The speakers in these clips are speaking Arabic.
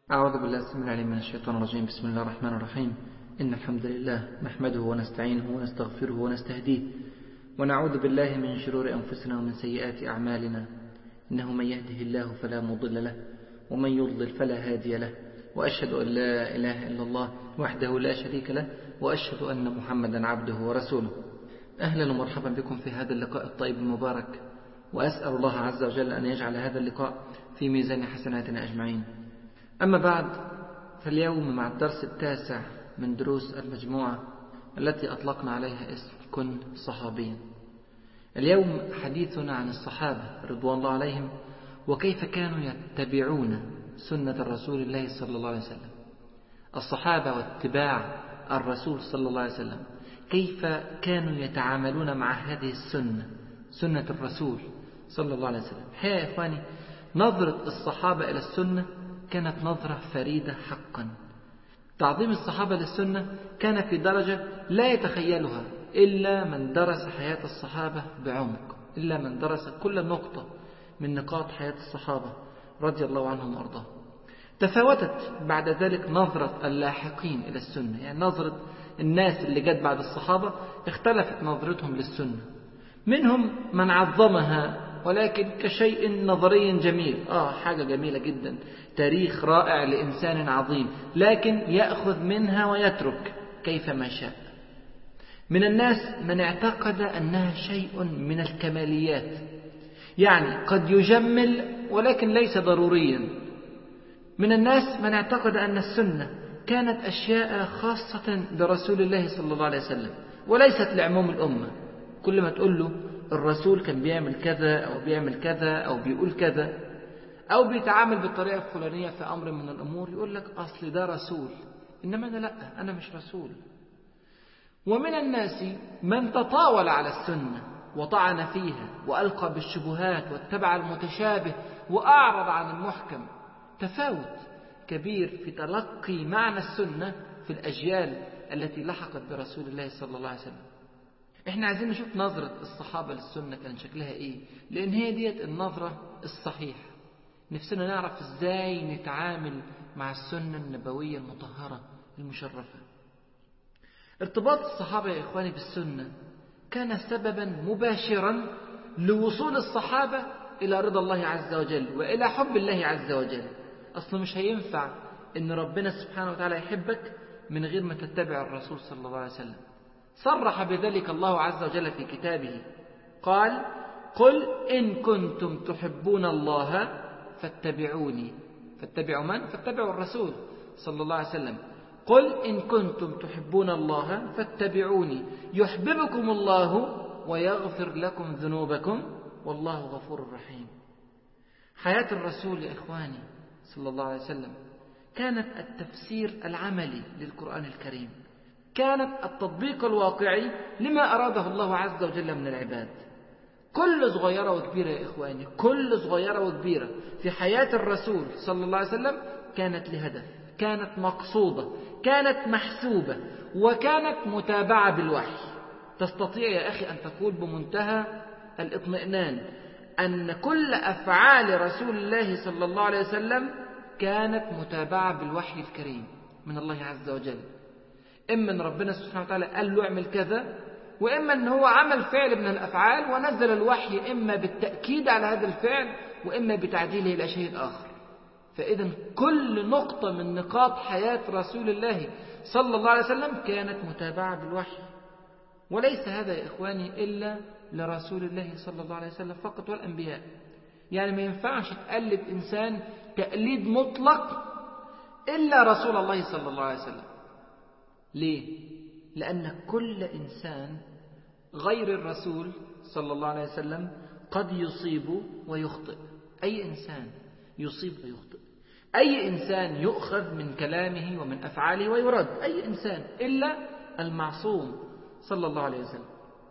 أعوذ بالله السميع العليم من الشيطان الرجيم. بسم الله الرحمن الرحيم. إن الحمد لله نحمده ونستعينه ونستغفره ونستهديه ونعوذ بالله من شرور أنفسنا ومن سيئات أعمالنا. إنه من يهده الله فلا مضل له ومن يضلل فلا هادي له، وأشهد أن لا إله إلا الله وحده لا شريك له، وأشهد أن محمدا عبده ورسوله. أهلا ومرحبا بكم في هذا اللقاء الطيب المبارك، وأسأل الله عز وجل أن يجعل هذا اللقاء في ميزان حسناتنا أجمعين. أما بعد، فاليوم مع الدرس التاسع من دروس المجموعة التي أطلقنا عليها اسم كن صحابيا. اليوم حديثنا عن الصحابة رضوان الله عليهم، وكيف كانوا يتبعون سنة الرسول الله صلى الله عليه وسلم. الصحابة واتباع الرسول صلى الله عليه وسلم، كيف كانوا يتعاملون مع هذه السنة، سنة الرسول صلى الله عليه وسلم. الحقيقة يا إخواني، نظرة الصحابة إلى السنة كانت نظرة فريدة حقا. تعظيم الصحابة للسنة كان في درجة لا يتخيلها إلا من درس حياة الصحابة بعمق، إلا من درس كل نقطة من نقاط حياة الصحابة رضي الله عنهم وأرضاهم. تفاوتت بعد ذلك نظرة اللاحقين إلى السنة، يعني نظرة الناس اللي جت بعد الصحابة اختلفت نظرتهم للسنة. منهم من عظمها ولكن كشيء نظري جميل، حاجة جميلة جدا، تاريخ رائع لإنسان عظيم، لكن يأخذ منها ويترك كيفما شاء. من الناس من اعتقد أنها شيء من الكماليات، يعني قد يجمل ولكن ليس ضروريا. من الناس من اعتقد أن السنة كانت أشياء خاصة برسول الله صلى الله عليه وسلم وليست لعموم الأمة. كل ما تقول له الرسول كان بيعمل كذا أو بيعمل كذا أو بيقول كذا أو بيتعامل بالطريقة الفلانية في أمر من الأمور، يقول لك أصل ده رسول، إنما أنا لا، أنا مش رسول. ومن الناس من تطاول على السنة وطعن فيها وألقى بالشبهات واتبع المتشابه وأعرض عن المحكم. تفاوت كبير في تلقي معنى السنة في الأجيال التي لحقت برسول الله صلى الله عليه وسلم. احنا عايزين نشوف نظرة الصحابة للسنة كان شكلها ايه، لأن هي ديت النظرة الصحيحة. نفسنا نعرف ازاي نتعامل مع السنة النبوية المطهرة المشرفة. ارتباط الصحابة يا إخواني بالسنة كان سببا مباشرا لوصول الصحابة إلى رضا الله عز وجل وإلى حب الله عز وجل. أصلا مش هينفع إن ربنا سبحانه وتعالى يحبك من غير ما تتبع الرسول صلى الله عليه وسلم. صرح بذلك الله عز وجل في كتابه، قال: قل إن كنتم تحبون الله فاتبعوني. فاتبعوا من؟ فاتبعوا الرسول صلى الله عليه وسلم. قل إن كنتم تحبون الله فاتبعوني يحببكم الله ويغفر لكم ذنوبكم والله غفور رحيم. حياة الرسول يا إخواني صلى الله عليه وسلم كانت التفسير العملي للقرآن الكريم، كانت التطبيق الواقعي لما أراده الله عز وجل من العباد. كل صغيرة وكبيرة يا إخواني، كل صغيرة وكبيرة في حياة الرسول صلى الله عليه وسلم كانت لهدف، كانت مقصودة، كانت محسوبة، وكانت متابعة بالوحي. تستطيع يا أخي أن تقول بمنتهى الاطمئنان أن كل أفعال رسول الله صلى الله عليه وسلم كانت متابعة بالوحي الكريم من الله عز وجل. إما أن ربنا سبحانه وتعالى قال له اعمل كذا، وإما أن هو عمل فعل من الأفعال ونزل الوحي إما بالتأكيد على هذا الفعل وإما بتعديله إلى شيء آخر. فإذا كل نقطة من نقاط حياة رسول الله صلى الله عليه وسلم كانت متابعة بالوحي. وليس هذا يا إخواني إلا لرسول الله صلى الله عليه وسلم فقط والأنبياء. يعني ما ينفعش تقلد إنسان تقليد مطلق إلا رسول الله صلى الله عليه وسلم. ليه؟ لأن كل إنسان غير الرسول صلى الله عليه وسلم قد يصيب ويخطئ. أي إنسان يصيب ويخطئ، أي إنسان يؤخذ من كلامه ومن أفعاله ويرد، أي إنسان إلا المعصوم صلى الله عليه وسلم.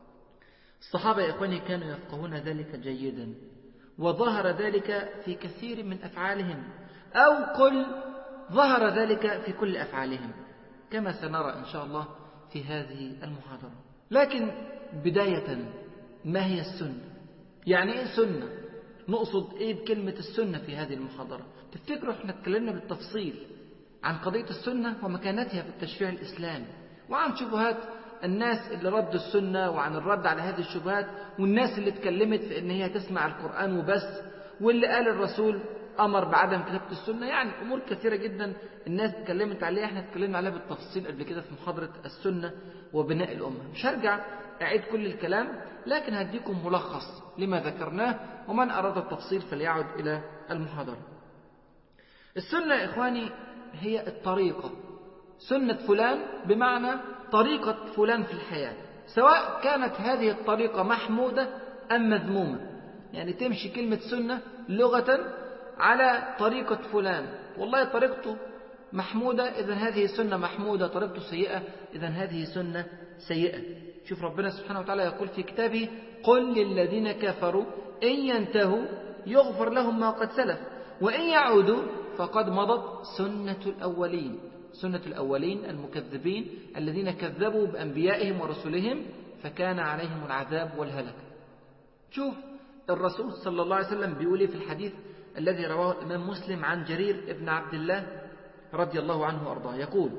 الصحابة يا إخواني كانوا يفقهون ذلك جيدا، وظهر ذلك في كثير من أفعالهم، أو قل ظهر ذلك في كل أفعالهم كما سنرى إن شاء الله في هذه المحاضرة. لكن بداية، ما هي السنة؟ يعني إيه سنة؟ نقصد إيه بكلمة السنة في هذه المحاضرة. تفتكروا إحنا اتكلمنا بالتفصيل عن قضية السنة ومكانتها في التشريع الإسلامي، وعن شبهات الناس اللي ردوا السنة، وعن الرد على هذه الشبهات، والناس اللي اتكلمت في إن هي تسمع القرآن وبس، واللي قال الرسول أمر بعدم كتابة السنة. يعني أمور كثيرة جدا الناس اتكلمت عليها، احنا اتكلمنا عليها بالتفصيل قبل كده في محاضرة السنة وبناء الأمة. مش هرجع أعيد كل الكلام، لكن هديكم ملخص لما ذكرناه، ومن أراد التفصيل فليعد إلى المحاضرة. السنة يا إخواني هي الطريقة، سنة فلان بمعنى طريقة فلان في الحياة، سواء كانت هذه الطريقة محمودة أم مذمومة. يعني تمشي كلمة سنة لغة على طريقة فلان، والله طريقته محمودة إذن هذه سنة محمودة، طريقته سيئة إذن هذه سنة سيئة. شوف ربنا سبحانه وتعالى يقول في كتابه: قل للذين كفروا إن ينتهوا يغفر لهم ما قد سلف وإن يعودوا فقد مضت سنة الأولين. سنة الأولين المكذبين الذين كذبوا بأنبيائهم ورسلهم فكان عليهم العذاب والهلك. شوف الرسول صلى الله عليه وسلم بيقول في الحديث الذي رواه الإمام مسلم عن جرير بن عبد الله رضي الله عنه وأرضاه، يقول: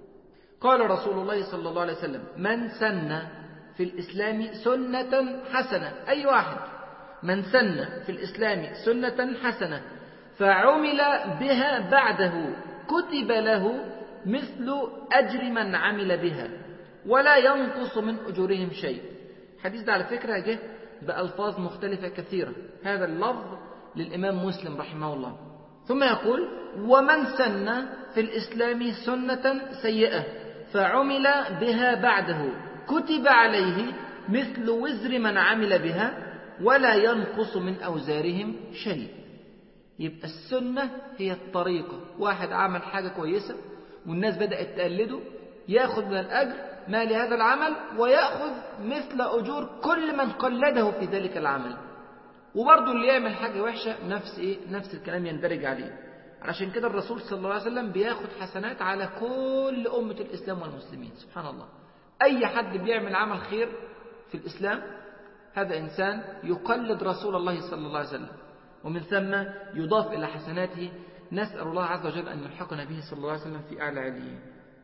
قال رسول الله صلى الله عليه وسلم: من سن في الإسلام سنة حسنة، أي واحد من سن في الإسلام سنة حسنة فعمل بها بعده كتب له مثل أجر من عمل بها ولا ينقص من أجورهم شيء. الحديث ده على فكرة جه بألفاظ مختلفة كثيرة، هذا اللفظ للإمام مسلم رحمه الله. ثم يقول: ومن سن في الإسلام سنة سيئة فعمل بها بعده كتب عليه مثل وزر من عمل بها ولا ينقص من أوزارهم شيء. يبقى السنة هي الطريقة، واحد عمل حاجة كويسة والناس بدأت تقلده، يأخذ من الأجر ما لهذا العمل ويأخذ مثل أجور كل من قلده في ذلك العمل. وبرضه اللي يعمل حاجة وحشة نفس الكلام يندرج عليه. علشان كده الرسول صلى الله عليه وسلم بياخد حسنات على كل أمة الإسلام والمسلمين. سبحان الله، أي حد بيعمل عمل خير في الإسلام هذا إنسان يقلد رسول الله صلى الله عليه وسلم، ومن ثم يضاف إلى حسناته. نسأل الله عز وجل أن يلحقنا به صلى الله عليه وسلم في أعلى عليين.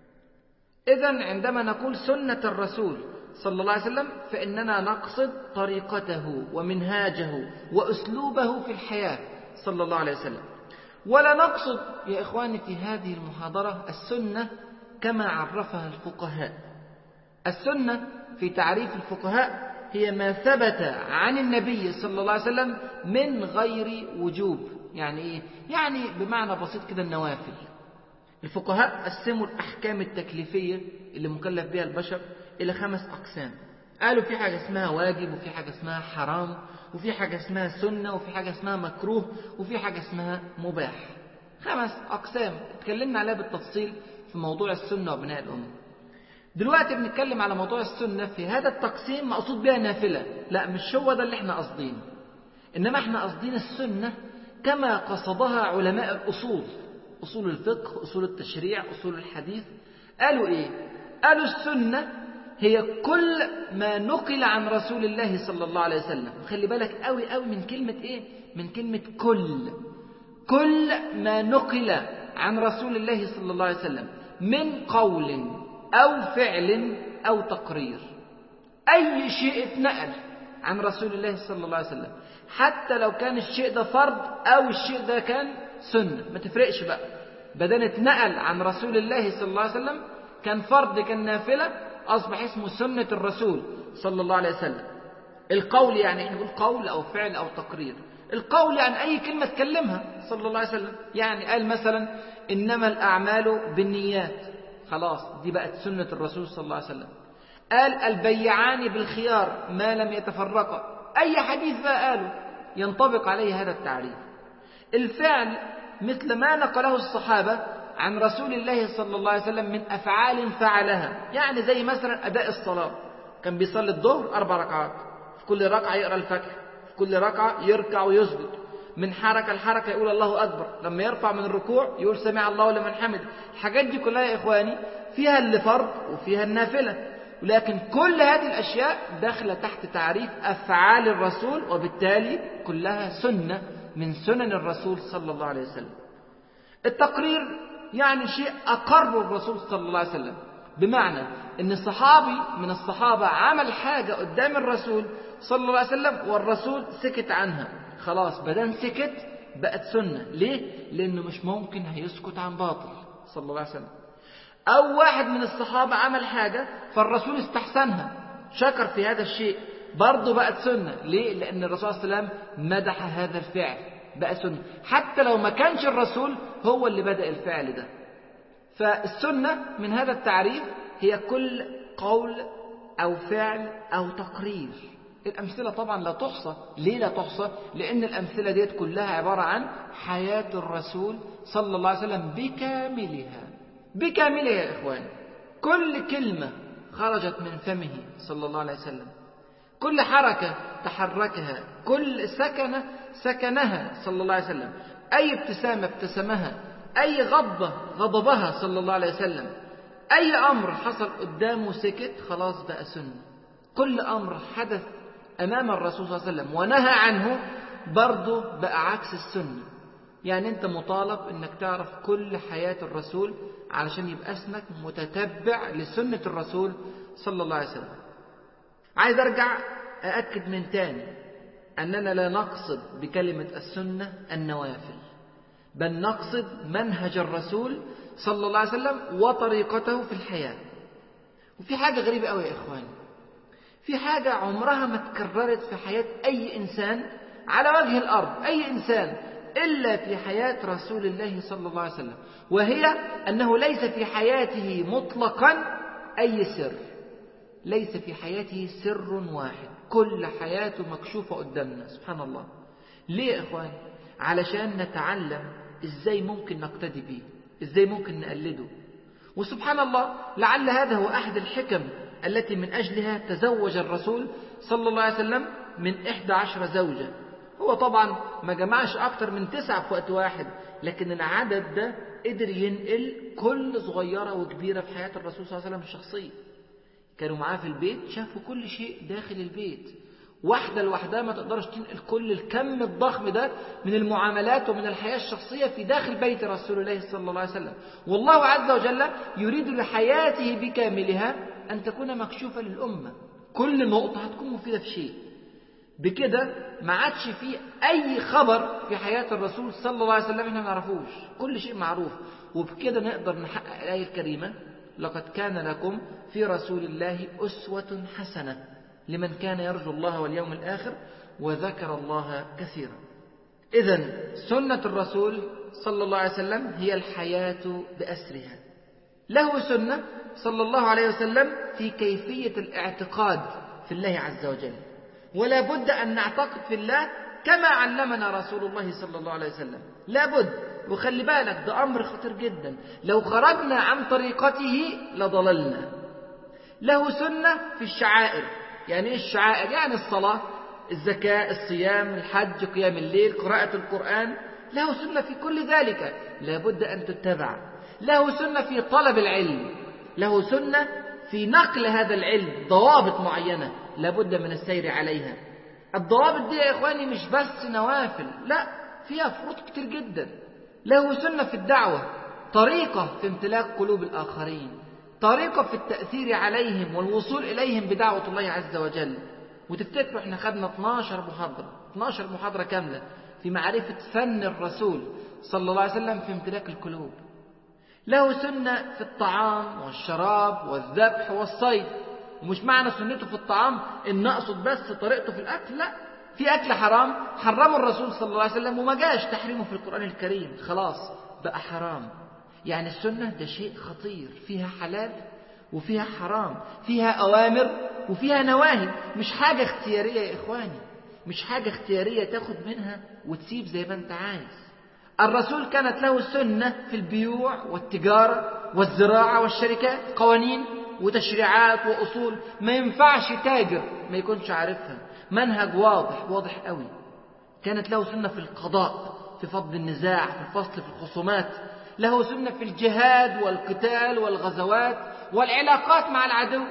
إذن عندما نقول سنة الرسول صلى الله عليه وسلم فإننا نقصد طريقته ومنهاجه وأسلوبه في الحياة صلى الله عليه وسلم، ولا نقصد يا إخواني في هذه المحاضرة السنة كما عرفها الفقهاء. السنة في تعريف الفقهاء هي ما ثبت عن النبي صلى الله عليه وسلم من غير وجوب. يعني إيه؟ يعني بمعنى بسيط كده النوافل. الفقهاء قسموا الأحكام التكليفية اللي مكلف بها البشر إلى 5 أقسام. قالوا في حاجة اسمها واجب، وفي حاجة اسمها حرام، وفي حاجة اسمها سنة، وفي حاجة اسمها مكروه، وفي حاجة اسمها مباح. 5 أقسام اتكلمنا عليها بالتفصيل في موضوع السنة وبناء الأمة. دلوقتي بنتكلم على موضوع السنة في هذا التقسيم مقصود بها نافلة. لا، مش هو ده اللي احنا قصدينه، إنما احنا قصدين السنة كما قصدها علماء الأصول، أصول الفقه، أصول التشريع، أصول الحديث. قالوا إيه؟ قالوا السنة هي كل ما نقل عن رسول الله صلى الله عليه وسلم. خلي بالك قوي قوي من كلمة إيه؟ من كلمة كل ما نقل عن رسول الله صلى الله عليه وسلم من قول أو فعل أو تقرير. أي شيء اتنقل عن رسول الله صلى الله عليه وسلم، حتى لو كان الشيء ده فرض أو الشيء ده كان سنة، ما تفرقش بقى، بدل اتنقل عن رسول الله صلى الله عليه وسلم كان فرض كان نافلة أصبح اسمه سنة الرسول صلى الله عليه وسلم. القول يعني احنا نقول قول أو فعل أو تقرير. القول يعني أي كلمة تكلمها صلى الله عليه وسلم، يعني قال مثلا إنما الأعمال بالنيات، خلاص دي بقت سنة الرسول صلى الله عليه وسلم. قال البيعان بالخيار ما لم يتفرقا، أي حديث بقى قاله ينطبق عليه هذا التعريف. الفعل مثل ما نقله الصحابة عن رسول الله صلى الله عليه وسلم من أفعال فعلها، يعني زي مثلا أداء الصلاة، كان بيصلي الظهر 4 ركعات، في كل ركعة يقرأ الفاتحة، في كل ركعة يركع ويسجد، من حركة لحركة يقول الله أكبر، لما يرفع من الركوع يقول سمع الله لمن حمد. الحاجات دي كلها يا إخواني فيها اللي فرض وفيها النافلة. ولكن كل هذه الأشياء داخلة تحت تعريف أفعال الرسول، وبالتالي كلها سنة من سنن الرسول صلى الله عليه وسلم. التقرير يعني شيء أقر الرسول صلى الله عليه وسلم، بمعنى أن صحابي من الصحابة عمل حاجة قدام الرسول صلى الله عليه وسلم والرسول سكت عنها، خلاص بدل سكت بقت سنة. ليه؟ لأنه مش ممكن هيسكت عن باطل صلى الله عليه وسلم. أو واحد من الصحابة عمل حاجة فالرسول استحسنها، شكر في هذا الشيء، برضه بقت سنة. ليه؟ لأن الرسول صلى الله عليه وسلم مدح هذا الفعل، بقى سنة حتى لو ما كانش الرسول هو اللي بدأ الفعل ده. فالسنة من هذا التعريف هي كل قول أو فعل أو تقرير. الأمثلة طبعا لا تحصى. ليه لا تحصى؟ لأن الأمثلة ديت كلها عبارة عن حياة الرسول صلى الله عليه وسلم بكاملها يا إخواني. كل كلمة خرجت من فمه صلى الله عليه وسلم، كل حركة تحركها، كل سكنة سكنها صلى الله عليه وسلم، أي ابتسامة ابتسمها، أي غضبة غضبها صلى الله عليه وسلم، أي أمر حصل قدامه سكت، خلاص بقى سنة. كل أمر حدث أمام الرسول صلى الله عليه وسلم ونهى عنه برضه بقى عكس السنة. يعني أنت مطالب أنك تعرف كل حياة الرسول علشان يبقى اسمك متتبع لسنة الرسول صلى الله عليه وسلم. عايز أرجع أأكد من تاني أننا لا نقصد بكلمة السنة النوافل، بل نقصد منهج الرسول صلى الله عليه وسلم وطريقته في الحياة. وفي حاجة غريبة قوي يا إخواني، في حاجة عمرها ما تكررت في حياة أي إنسان على وجه الأرض، أي إنسان، إلا في حياة رسول الله صلى الله عليه وسلم، وهي أنه ليس في حياته مطلقا أي سر، ليس في حياته سر واحد، كل حياته مكشوفة قدامنا. سبحان الله. ليه يا إخواني؟ علشان نتعلم إزاي ممكن نقتدي به، إزاي ممكن نقلده. وسبحان الله، لعل هذا هو أحد الحكم التي من أجلها تزوج الرسول صلى الله عليه وسلم من 11 زوجة. هو طبعا ما جمعش أكتر من 9 في وقت واحد، لكن العدد ده قدر ينقل كل صغيرة وكبيرة في حياة الرسول صلى الله عليه وسلم الشخصية. كانوا معاه في البيت، شافوا كل شيء داخل البيت. واحدة لوحدها ما تقدرش تنقل كل الكم الضخم ده من المعاملات ومن الحياة الشخصية في داخل بيت رسول الله صلى الله عليه وسلم. والله عز وجل يريد لحياته بكاملها أن تكون مكشوفة للأمة، كل نقطة هتكون مفيدة في شيء. بكده ما عادش فيه أي خبر في حياة الرسول صلى الله عليه وسلم احنا ما نعرفوش، كل شيء معروف. وبكده نقدر نحقق الآية الكريمة: لقد كان لكم في رسول الله أسوة حسنة لمن كان يرجو الله واليوم الآخر وذكر الله كثيرا. إذن سنة الرسول صلى الله عليه وسلم هي الحياة بأسرها. له سنة صلى الله عليه وسلم في كيفية الاعتقاد في الله عز وجل، ولا بد أن نعتقد في الله كما علمنا رسول الله صلى الله عليه وسلم، لا بد. وخلي بالك ده أمر خطير جدا، لو خرجنا عن طريقته لضللنا. له سنة في الشعائر. يعني إيه الشعائر؟ يعني الصلاة، الزكاة، الصيام، الحج، قيام الليل، قراءة القرآن. له سنة في كل ذلك، لا بد أن تتبع. له سنة في طلب العلم، له سنة في نقل هذا العلم، ضوابط معينة لا بد من السير عليها. الضوابط دي يا إخواني مش بس نوافل، لا، فيها فروض كتير جدا. له سنة في الدعوة، طريقة في امتلاك قلوب الآخرين، طريقة في التأثير عليهم والوصول إليهم بدعوة الله عز وجل. وتفتكروا احنا خدنا 12 محاضرة كاملة في معرفة فن الرسول صلى الله عليه وسلم في امتلاك القلوب. له سنة في الطعام والشراب والذبح والصيد. ومش معنى سنته في الطعام إن أقصد بس طريقته في الأكل، لا، في أكل حرام حرمه الرسول صلى الله عليه وسلم وما جاش تحريمه في القرآن الكريم، خلاص بقى حرام. يعني السنة ده شيء خطير، فيها حلال وفيها حرام، فيها أوامر وفيها نواهي، مش حاجة اختيارية يا إخواني، مش حاجة اختيارية تاخد منها وتسيب زي ما انت عايز. الرسول كانت له سنة في البيوع والتجارة والزراعة والشركات، قوانين وتشريعات وأصول ما ينفعش تاجر ما يكونش عارفها، منهج واضح قوي. كانت له سنة في القضاء، في فض النزاع، في الفصل في الخصومات. له سنة في الجهاد والقتال والغزوات والعلاقات مع العدو.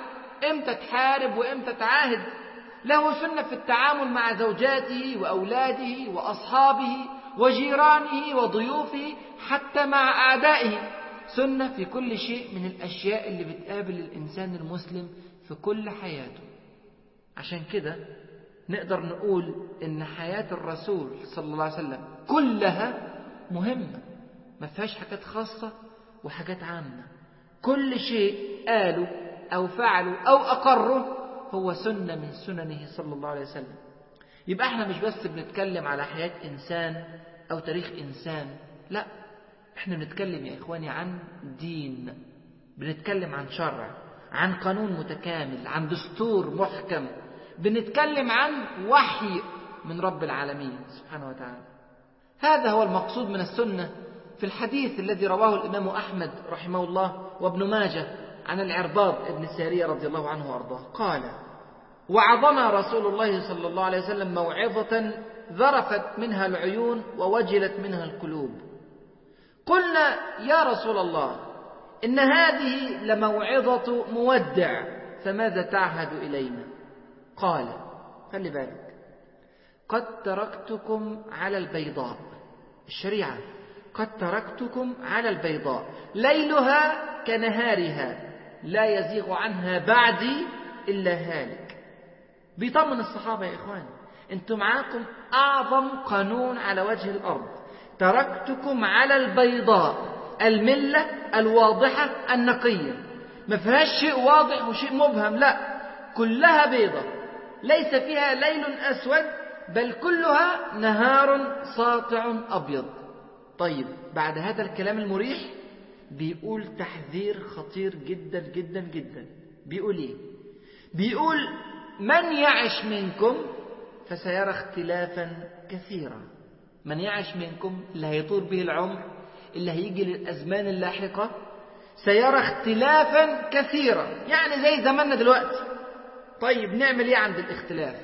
إمتى تحارب وإمتى تعاهد. له سنة في التعامل مع زوجاته وأولاده وأصحابه وجيرانه وضيوفه حتى مع أعدائه. سنة في كل شيء من الأشياء اللي بتقابل الإنسان المسلم في كل حياته. عشان كده نقدر نقول إن حياة الرسول صلى الله عليه وسلم كلها مهمة، ما فيهاش حاجات خاصة وحاجات عامة. كل شيء قالوا أو فعلوا أو أقروا هو سنة من سننه صلى الله عليه وسلم. يبقى احنا مش بس بنتكلم على حياة إنسان أو تاريخ إنسان، لا، احنا بنتكلم يا إخواني عن دين، بنتكلم عن شرع، عن قانون متكامل، عن دستور محكم، بنتكلم عن وحي من رب العالمين سبحانه وتعالى. هذا هو المقصود من السنة. في الحديث الذي رواه الإمام أحمد رحمه الله وابن ماجه عن العرباض ابن سارية رضي الله عنه وأرضاه قال: وعظنا رسول الله صلى الله عليه وسلم موعظة ذرفت منها العيون ووجلت منها القلوب. قلنا: يا رسول الله، إن هذه لموعظة مودع، فماذا تعهد إلينا؟ قال: خلي بالك، قد تركتكم على البيضاء، الشريعة، قد تركتكم على البيضاء ليلها كنهارها لا يزيغ عنها بعدي إلا هالك. بيطمن الصحابة يا إخواني، أنتم معاكم أعظم قانون على وجه الأرض، تركتكم على البيضاء، الملة الواضحة النقية، ما فيهاش شيء واضح وشيء مبهم، لا، كلها بيضة ليس فيها ليل أسود، بل كلها نهار ساطع أبيض. طيب، بعد هذا الكلام المريح بيقول تحذير خطير جدا جدا جدا. بيقول إيه؟ بيقول: من يعش منكم فسيرى اختلافا كثيرا. من يعش منكم، اللي هيطول به العمر، اللي هيجي للأزمان اللاحقة، سيرى اختلافا كثيرا، يعني زي زماننا دلوقتي. طيب، نعمل ايه عند الاختلاف؟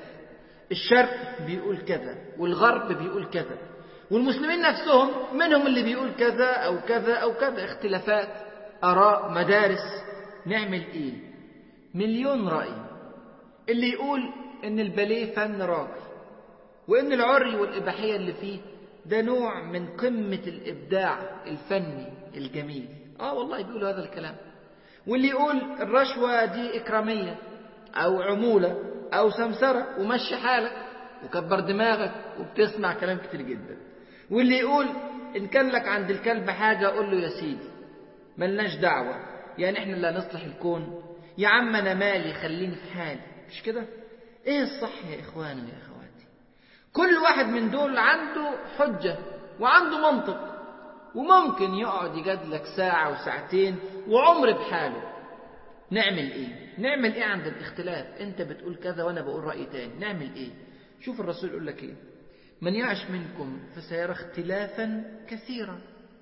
الشرق بيقول كذا والغرب بيقول كذا، والمسلمين نفسهم منهم اللي بيقول كذا أو كذا أو كذا، اختلافات آراء، مدارس. نعمل ايه؟ مليون رأي. اللي يقول ان الباليه فن راقي، وان العري والإباحية اللي فيه ده نوع من قمة الإبداع الفني الجميل، والله بيقولوا هذا الكلام. واللي يقول الرشوة دي إكرامية أو عمولة أو سمسرة ومشي حالك وكبر دماغك وبتسمع كلام كتير جدا. واللي يقول إن كان لك عند الكلب حاجة قول له يا سيدي ملناش دعوة، يعني إحنا اللي هنصلح الكون، يا عم أنا مالي خليني في حالي. مش كده؟ إيه الصح يا إخواني ويا أخواتي؟ كل واحد من دول عنده حجة وعنده منطق، وممكن يقعد يجادلك ساعة وساعتين وعمر بحاله. نعمل ايه؟ نعمل ايه عند الاختلاف؟ انت بتقول كذا وانا بقول رأي تاني، نعمل ايه؟ شوف الرسول يقول لك ايه: من يعش منكم فسيرى اختلافا كثيرا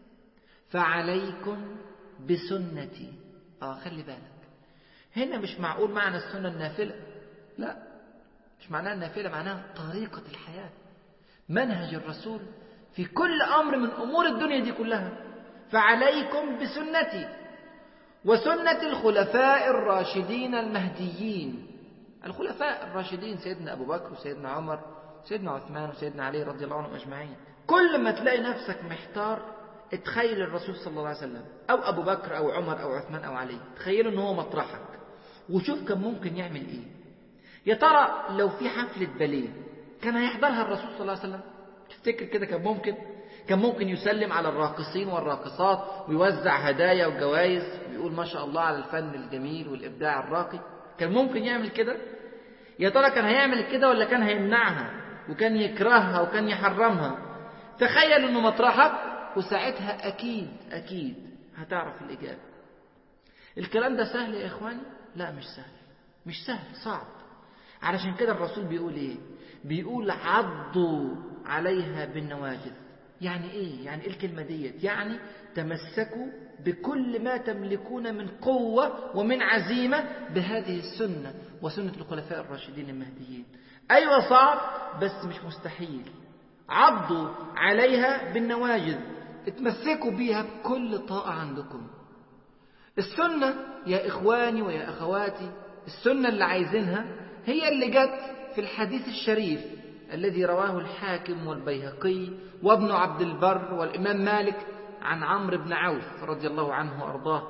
فعليكم بسنتي. خلي بالك، هنا مش معقول معنى السنة النافلة، لا، مش معناها النافلة، معناها طريقة الحياة، منهج الرسول في كل أمر من أمور الدنيا دي كلها. فعليكم بسنتي وسنة الخلفاء الراشدين المهديين. الخلفاء الراشدين سيدنا أبو بكر وسيدنا عمر وسيدنا عثمان وسيدنا علي رضي الله عنهم أجمعين. كل ما تلاقي نفسك محتار، اتخيل الرسول صلى الله عليه وسلم أو أبو بكر أو عمر أو عثمان أو علي، تخيلوا أنه هو مطرحك وشوف كان ممكن يعمل إيه. يا ترى لو في حفلة باليه كان هيحضرها الرسول صلى الله عليه وسلم؟ تفتكر كده كان ممكن يسلم على الراقصين والراقصات ويوزع هدايا وجوائز ويقول ما شاء الله على الفن الجميل والإبداع الراقي؟ كان ممكن يعمل كده؟ يا ترى كان هيعمل كده ولا كان هيمنعها وكان يكرهها وكان يحرمها؟ تخيل انه مطرحك، وساعتها أكيد هتعرف الإجابة. الكلام ده سهل يا إخواني؟ لا، مش سهل، صعب. علشان كده الرسول بيقول ايه؟ بيقول عضوا عليها بالنواجذ. يعني ايه؟ يعني ايه الكلمة ديت؟ يعني تمسكوا بكل ما تملكون من قوة ومن عزيمة بهذه السنة وسنة الخلفاء الراشدين المهديين. ايوه صعب بس مش مستحيل. عضوا عليها بالنواجذ، اتمسكوا بيها بكل طاقة عندكم. السنة يا إخواني ويا أخواتي السنة اللي عايزينها هي اللي جت في الحديث الشريف الذي رواه الحاكم والبيهقي وابن عبد البر والإمام مالك عن عمرو بن عوف رضي الله عنه وأرضاه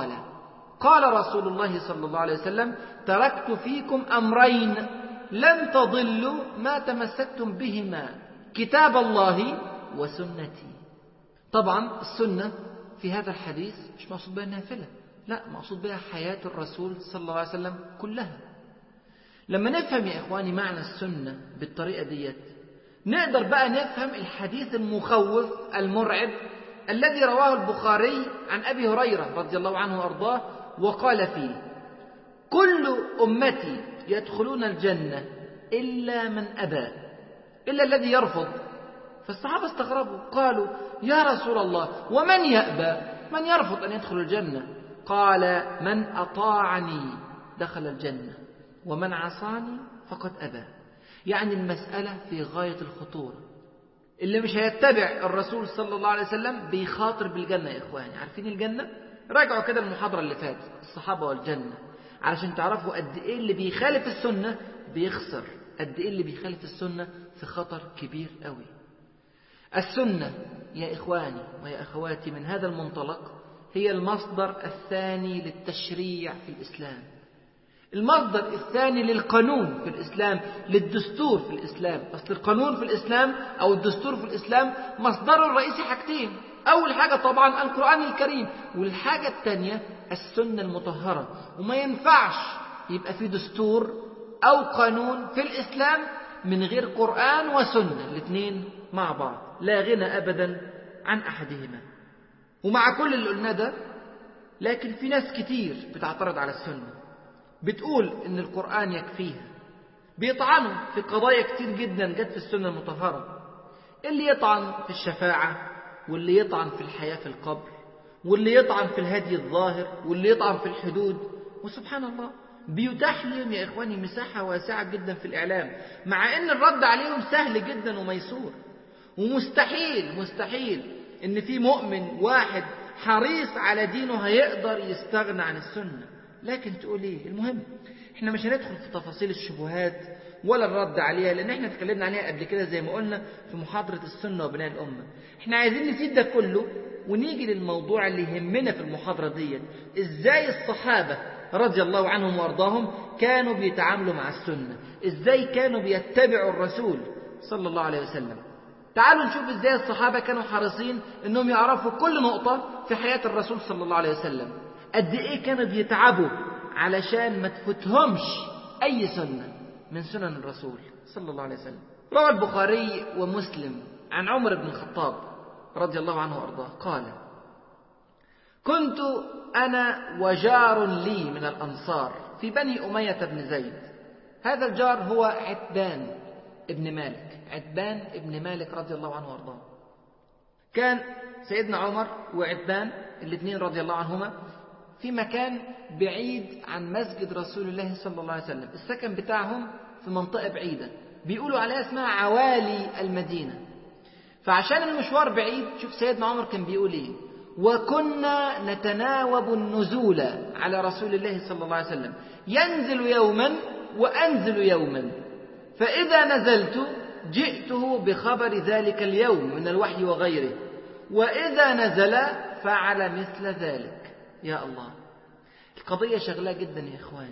قال رسول الله صلى الله عليه وسلم: تركت فيكم أمرين لن تضلوا ما تمسكتم بهما، كتاب الله وسنتي. طبعا السنة في هذا الحديث مش مقصود بها النافلة، لا، مقصود بها حياة الرسول صلى الله عليه وسلم كلها. لما نفهم يا إخواني معنى السنة بالطريقة ديت، نقدر بقى نفهم الحديث المخوف المرعب الذي رواه البخاري عن أبي هريرة رضي الله عنه وأرضاه، وقال فيه: كل أمتي يدخلون الجنة إلا من أبى، إلا الذي يرفض. فالصحابة استغربوا، قالوا: يا رسول الله، ومن يأبى؟ من يرفض أن يدخل الجنة؟ قال: من أطاعني دخل الجنة، ومن عصاني فقد أبى. يعني المسألة في غاية الخطورة. اللي مش هيتبع الرسول صلى الله عليه وسلم بيخاطر بالجنة. يا إخواني، عارفين الجنة؟ راجعوا كده المحاضرة اللي فاتت، الصحابة والجنة، علشان تعرفوا قد إيه اللي بيخالف السنة بيخسر، قد إيه اللي بيخالف السنة في خطر كبير قوي. السنة يا إخواني ويا أخواتي من هذا المنطلق هي المصدر الثاني للتشريع في الإسلام، المصدر الثاني للقانون في الإسلام، للدستور في الإسلام. أصل القانون في الإسلام أو الدستور في الإسلام مصدره الرئيسي حاجتين: أول حاجة طبعا القرآن الكريم، والحاجة الثانية السنة المطهرة. وما ينفعش يبقى في دستور أو قانون في الإسلام من غير قرآن وسنة، الاثنين مع بعض لا غنى أبدا عن أحدهما. ومع كل اللي قلنا ده، لكن في ناس كتير بتعترض على السنة، بتقول إن القرآن يكفيها، بيطعنوا في قضايا كتير جدا جت في السنة المطهرة. اللي يطعن في الشفاعة، واللي يطعن في الحياة في القبر، واللي يطعن في الهدي الظاهر، واللي يطعن في الحدود. وسبحان الله بيتاح لهم يا إخواني مساحة واسعة جدا في الإعلام، مع إن الرد عليهم سهل جدا وميسور. ومستحيل إن في مؤمن واحد حريص على دينه هيقدر يستغنى عن السنة. لكن تقول إيه؟ المهم إحنا مش هندخل في تفاصيل الشبهات ولا الرد عليها، لأن إحنا اتكلمنا عليها قبل كده زي ما قلنا في محاضرة السنة وبناء الأمة. إحنا عايزين نسيب ده كله ونيجي للموضوع اللي يهمنا في المحاضرة دي: إزاي الصحابة رضي الله عنهم وأرضاهم كانوا بيتعاملوا مع السنة، إزاي كانوا بيتبعوا الرسول صلى الله عليه وسلم. تعالوا نشوف إزاي الصحابة كانوا حريصين إنهم يعرفوا كل نقطة في حياة الرسول صلى الله عليه وسلم، قد إيه كانوا بيتعبوا علشان ما تفوتهمش أي سنة من سنن الرسول صلى الله عليه وسلم. روى البخاري ومسلم عن عمر بن الخطاب رضي الله عنه وأرضاه قال: كنت أنا وجار لي من الأنصار في بني أمية بن زيد. هذا الجار هو عتبان ابن مالك، عتبان ابن مالك رضي الله عنه وأرضاه. كان سيدنا عمر وعتبان الاثنين رضي الله عنهما في مكان بعيد عن مسجد رسول الله صلى الله عليه وسلم، السكن بتاعهم في منطقة بعيدة بيقولوا عليها اسمها عوالي المدينة. فعشان المشوار بعيد، شوف سيدنا عمر كان بيقول ايه: وكنا نتناوب النزول على رسول الله صلى الله عليه وسلم، ينزل يوما وأنزل يوما، فإذا نزلت جئته بخبر ذلك اليوم من الوحي وغيره، وإذا نزل فعل مثل ذلك. يا الله، القضية شغلة جدا يا إخواني.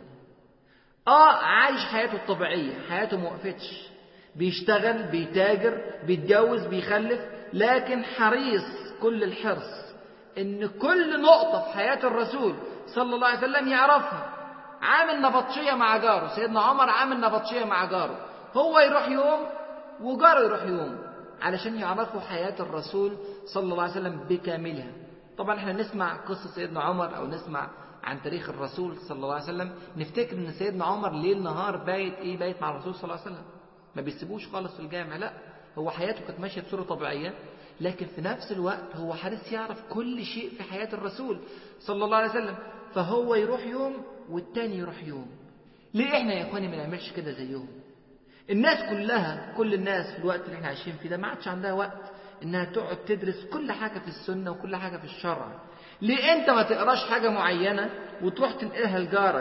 عايش حياته الطبيعية، حياته موقفتش، بيشتغل، بيتاجر، بيتجوز، بيخلف، لكن حريص كل الحرص إن كل نقطة في حياة الرسول صلى الله عليه وسلم يعرفها. عامل نبطشية مع جاره، سيدنا عمر عامل نبطشية مع جاره، هو يروح يوم وجاره يروح يوم علشان يعرفوا حياة الرسول صلى الله عليه وسلم بكاملها. طبعا احنا نسمع قصة سيدنا عمر أو نسمع عن تاريخ الرسول صلى الله عليه وسلم نفتكر ان سيدنا عمر ليل نهار بايت مع الرسول صلى الله عليه وسلم، ما بيسيبوش خالص في الجامع، لا، هو حياته كانت ماشية بصورة طبيعية، لكن في نفس الوقت هو حريص يعرف كل شيء في حياة الرسول صلى الله عليه وسلم. فهو يروح يوم والتاني يروح يوم. ليه احنا يا اخواني ما نعملش كده زيهم؟ الناس كلها، كل الناس في الوقت اللي احنا عايشين فيه ده ما عادش عندها وقت انها تقعد تدرس كل حاجة في السنة وكل حاجة في الشرع. ليه انت ما تقراش حاجة معينة وتروح تنقلها لجارك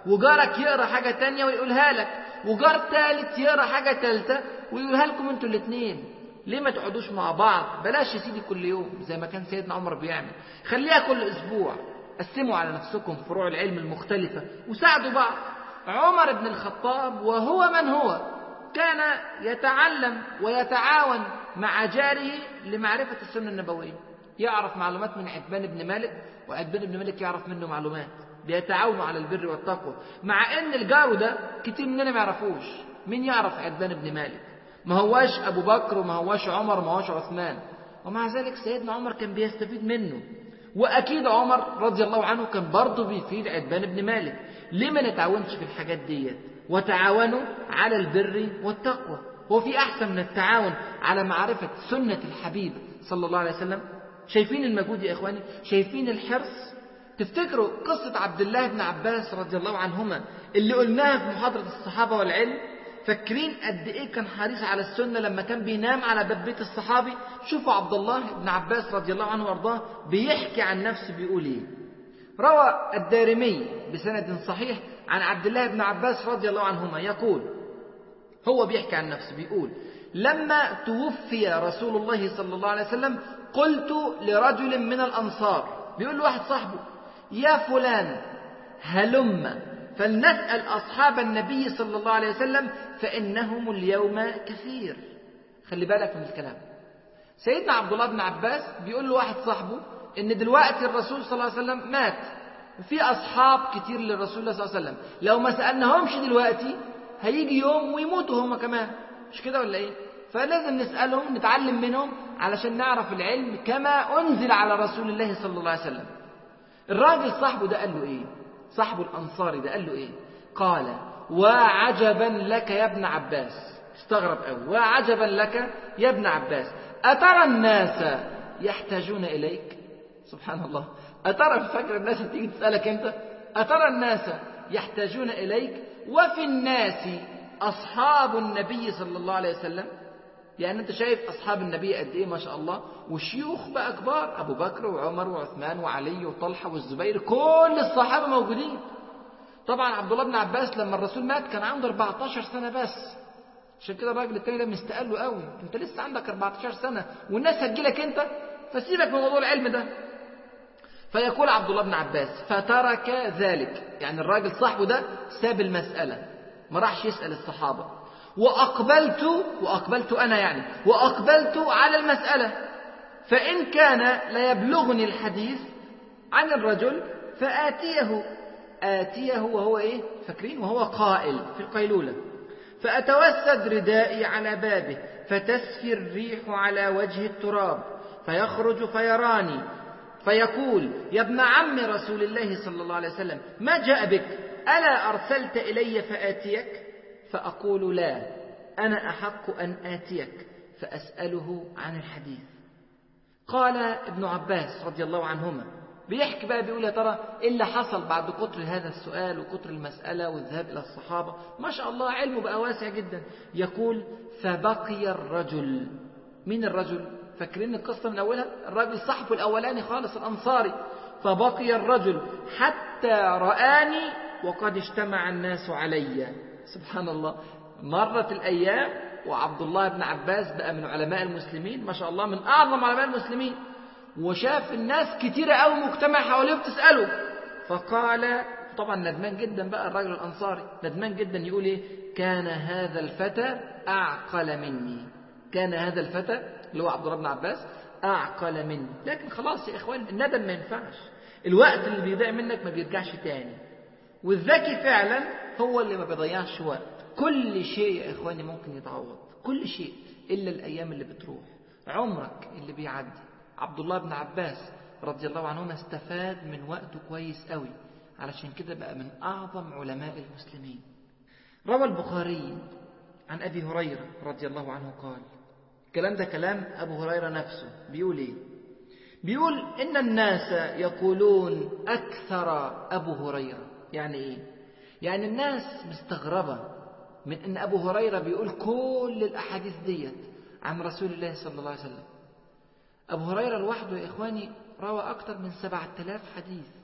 وجارك يقرأ حاجة تانية ويقولها لك، وجار تالت يقرأ حاجة تالتة ويقولها لكم انتوا الاثنين. ليه ما تقعدوش مع بعض؟ بلاش يا سيدي كل يوم زي ما كان سيدنا عمر بيعمل، خليها كل أسبوع. قسموا على نفسكم فروع العلم المختلفة وساعدوا بعض. عمر بن الخطاب وهو من هو كان يتعلم ويتعاون مع جاره لمعرفة السنة النبوية، يعرف معلومات من عتبان بن مالك، وعتبان بن مالك يعرف منه معلومات، بيتعاونوا على البر والتقوى، مع ان الجار ده كتير مننا ما يعرفوش. مين يعرف عتبان بن مالك؟ ما هواش ابو بكر وما هواش عمر وما هواش عثمان، ومع ذلك سيدنا عمر كان بيستفيد منه، واكيد عمر رضي الله عنه كان برضه بيفيد عتبان بن مالك. ليه ما نتعاونش في الحاجات ديت؟ وتعاونوا على البر والتقوى. هو في احسن من التعاون على معرفة سنة الحبيب صلى الله عليه وسلم؟ شايفين المجهود يا اخواني؟ شايفين الحرص؟ تفتكروا قصة عبد الله بن عباس رضي الله عنهما اللي قلناها في محاضرة الصحابة والعلم؟ فاكرين قد ايه كان حريص على السنة لما كان بينام على باب بيت الصحابي؟ شوفوا عبد الله بن عباس رضي الله عنه وارضاه بيحكي عن نفسه بيقول ايه. روى الدارمي بسند صحيح عن عبد الله بن عباس رضي الله عنهما يقول، هو بيحكي عن نفسه بيقول: لما توفي رسول الله صلى الله عليه وسلم قلت لرجل من الأنصار، بيقول له واحد صاحبه: يا فلان هلم فلنسأل أصحاب النبي صلى الله عليه وسلم فإنهم اليوم كثير. خلي بالك من الكلام. سيدنا عبد الله بن عباس بيقول له واحد صاحبه إن دلوقتي الرسول صلى الله عليه وسلم مات، وفي أصحاب كتير للرسول صلى الله عليه وسلم، لو ما سألناهمش دلوقتي هيجي يوم ويموتوا هم كمان، مش كده ولا إيه؟ فلازم نسألهم نتعلم منهم علشان نعرف العلم كما أنزل على رسول الله صلى الله عليه وسلم. الراجل صاحبه ده قال له إيه؟ صاحبه الأنصاري ده قال له إيه؟ قال: وعجبا لك يا ابن عباس. استغرب قوي: وعجبا لك يا ابن عباس، أترى الناس يحتاجون إليك؟ سبحان الله. أترى، فاكر الناس تيجي تسألك أنت؟ أترى الناس يحتاجون إليك وفي الناس أصحاب النبي صلى الله عليه وسلم؟ يعني أنت شايف أصحاب النبي قد إيه ما شاء الله، وشيوخ بقى كبار، أبو بكر وعمر وعثمان وعلي وطلحة والزبير، كل الصحابة موجودين. طبعا عبد الله بن عباس لما الرسول مات كان عنده 14 سنة بس، عشان كده الراجل التاني ده مستقل له قوي: أنت لسه عندك 14 سنة والناس هتجيلك أنت؟ فسيبك من موضوع العلم ده. فيقول عبد الله بن عباس: فترك ذلك، يعني الراجل صاحبه ده ساب المسألة، ما راحش يسأل الصحابة، وأقبلت أنا يعني، وأقبلت على المسألة، فإن كان ليبلغني الحديث عن الرجل آتيه وهو إيه؟ فاكرين؟ وهو قائل في القيلولة، فأتوسد ردائي على بابه فتسفي الريح على وجه التراب، فيخرج فيراني فيقول: يا ابن عم رسول الله صلى الله عليه وسلم، ما جاء بك؟ ألا أرسلت إلي فآتيك؟ فأقول: لا، أنا أحق أن آتيك، فأسأله عن الحديث. قال ابن عباس رضي الله عنهما بيحكي بقى، بيقول: يا ترى إيه اللي حصل بعد كتر هذا السؤال وكتر المسألة والذهاب إلى الصحابة؟ ما شاء الله علمه بقى واسع جدا. يقول: فبقي الرجل. مين الرجل؟ فاكرين القصة من أولها؟ الرجل صاحبه الأولاني خالص الأنصاري. فبقي الرجل حتى رآني وقد اجتمع الناس علي. سبحان الله. مرت الأيام وعبد الله بن عباس بقى من علماء المسلمين، ما شاء الله من أعظم علماء المسلمين، وشاف الناس كتيرة أوي مجتمع حواليه بتسأله، فقال، طبعا ندمان جدا بقى الرجل الأنصاري، ندمان جدا، يقول إيه؟ كان هذا الفتى أعقل مني. كان هذا الفتى اللي هو عبد الله بن عباس أعقل مني. لكن خلاص يا إخوان، الندم ما ينفعش. الوقت اللي بيضيع منك ما بيرجعش تاني، والذكي فعلا هو اللي ما بيضيعش وقت. كل شيء يا إخواني ممكن يتعوض، كل شيء إلا الأيام اللي بتروح، عمرك اللي بيعدي. عبد الله بن عباس رضي الله عنهما استفاد من وقته كويس قوي، علشان كده بقى من أعظم علماء المسلمين. روى البخاري عن أبي هريرة رضي الله عنه قال، الكلام ده كلام أبو هريرة نفسه، بيقول إيه؟ بيقول: إن الناس يقولون أكثر أبو هريرة. يعني إيه؟ يعني الناس مستغربة من أن أبو هريرة بيقول كل الأحاديث ديت عن رسول الله صلى الله عليه وسلم. أبو هريرة لوحده يا إخواني روى أكثر من 7000 حديث،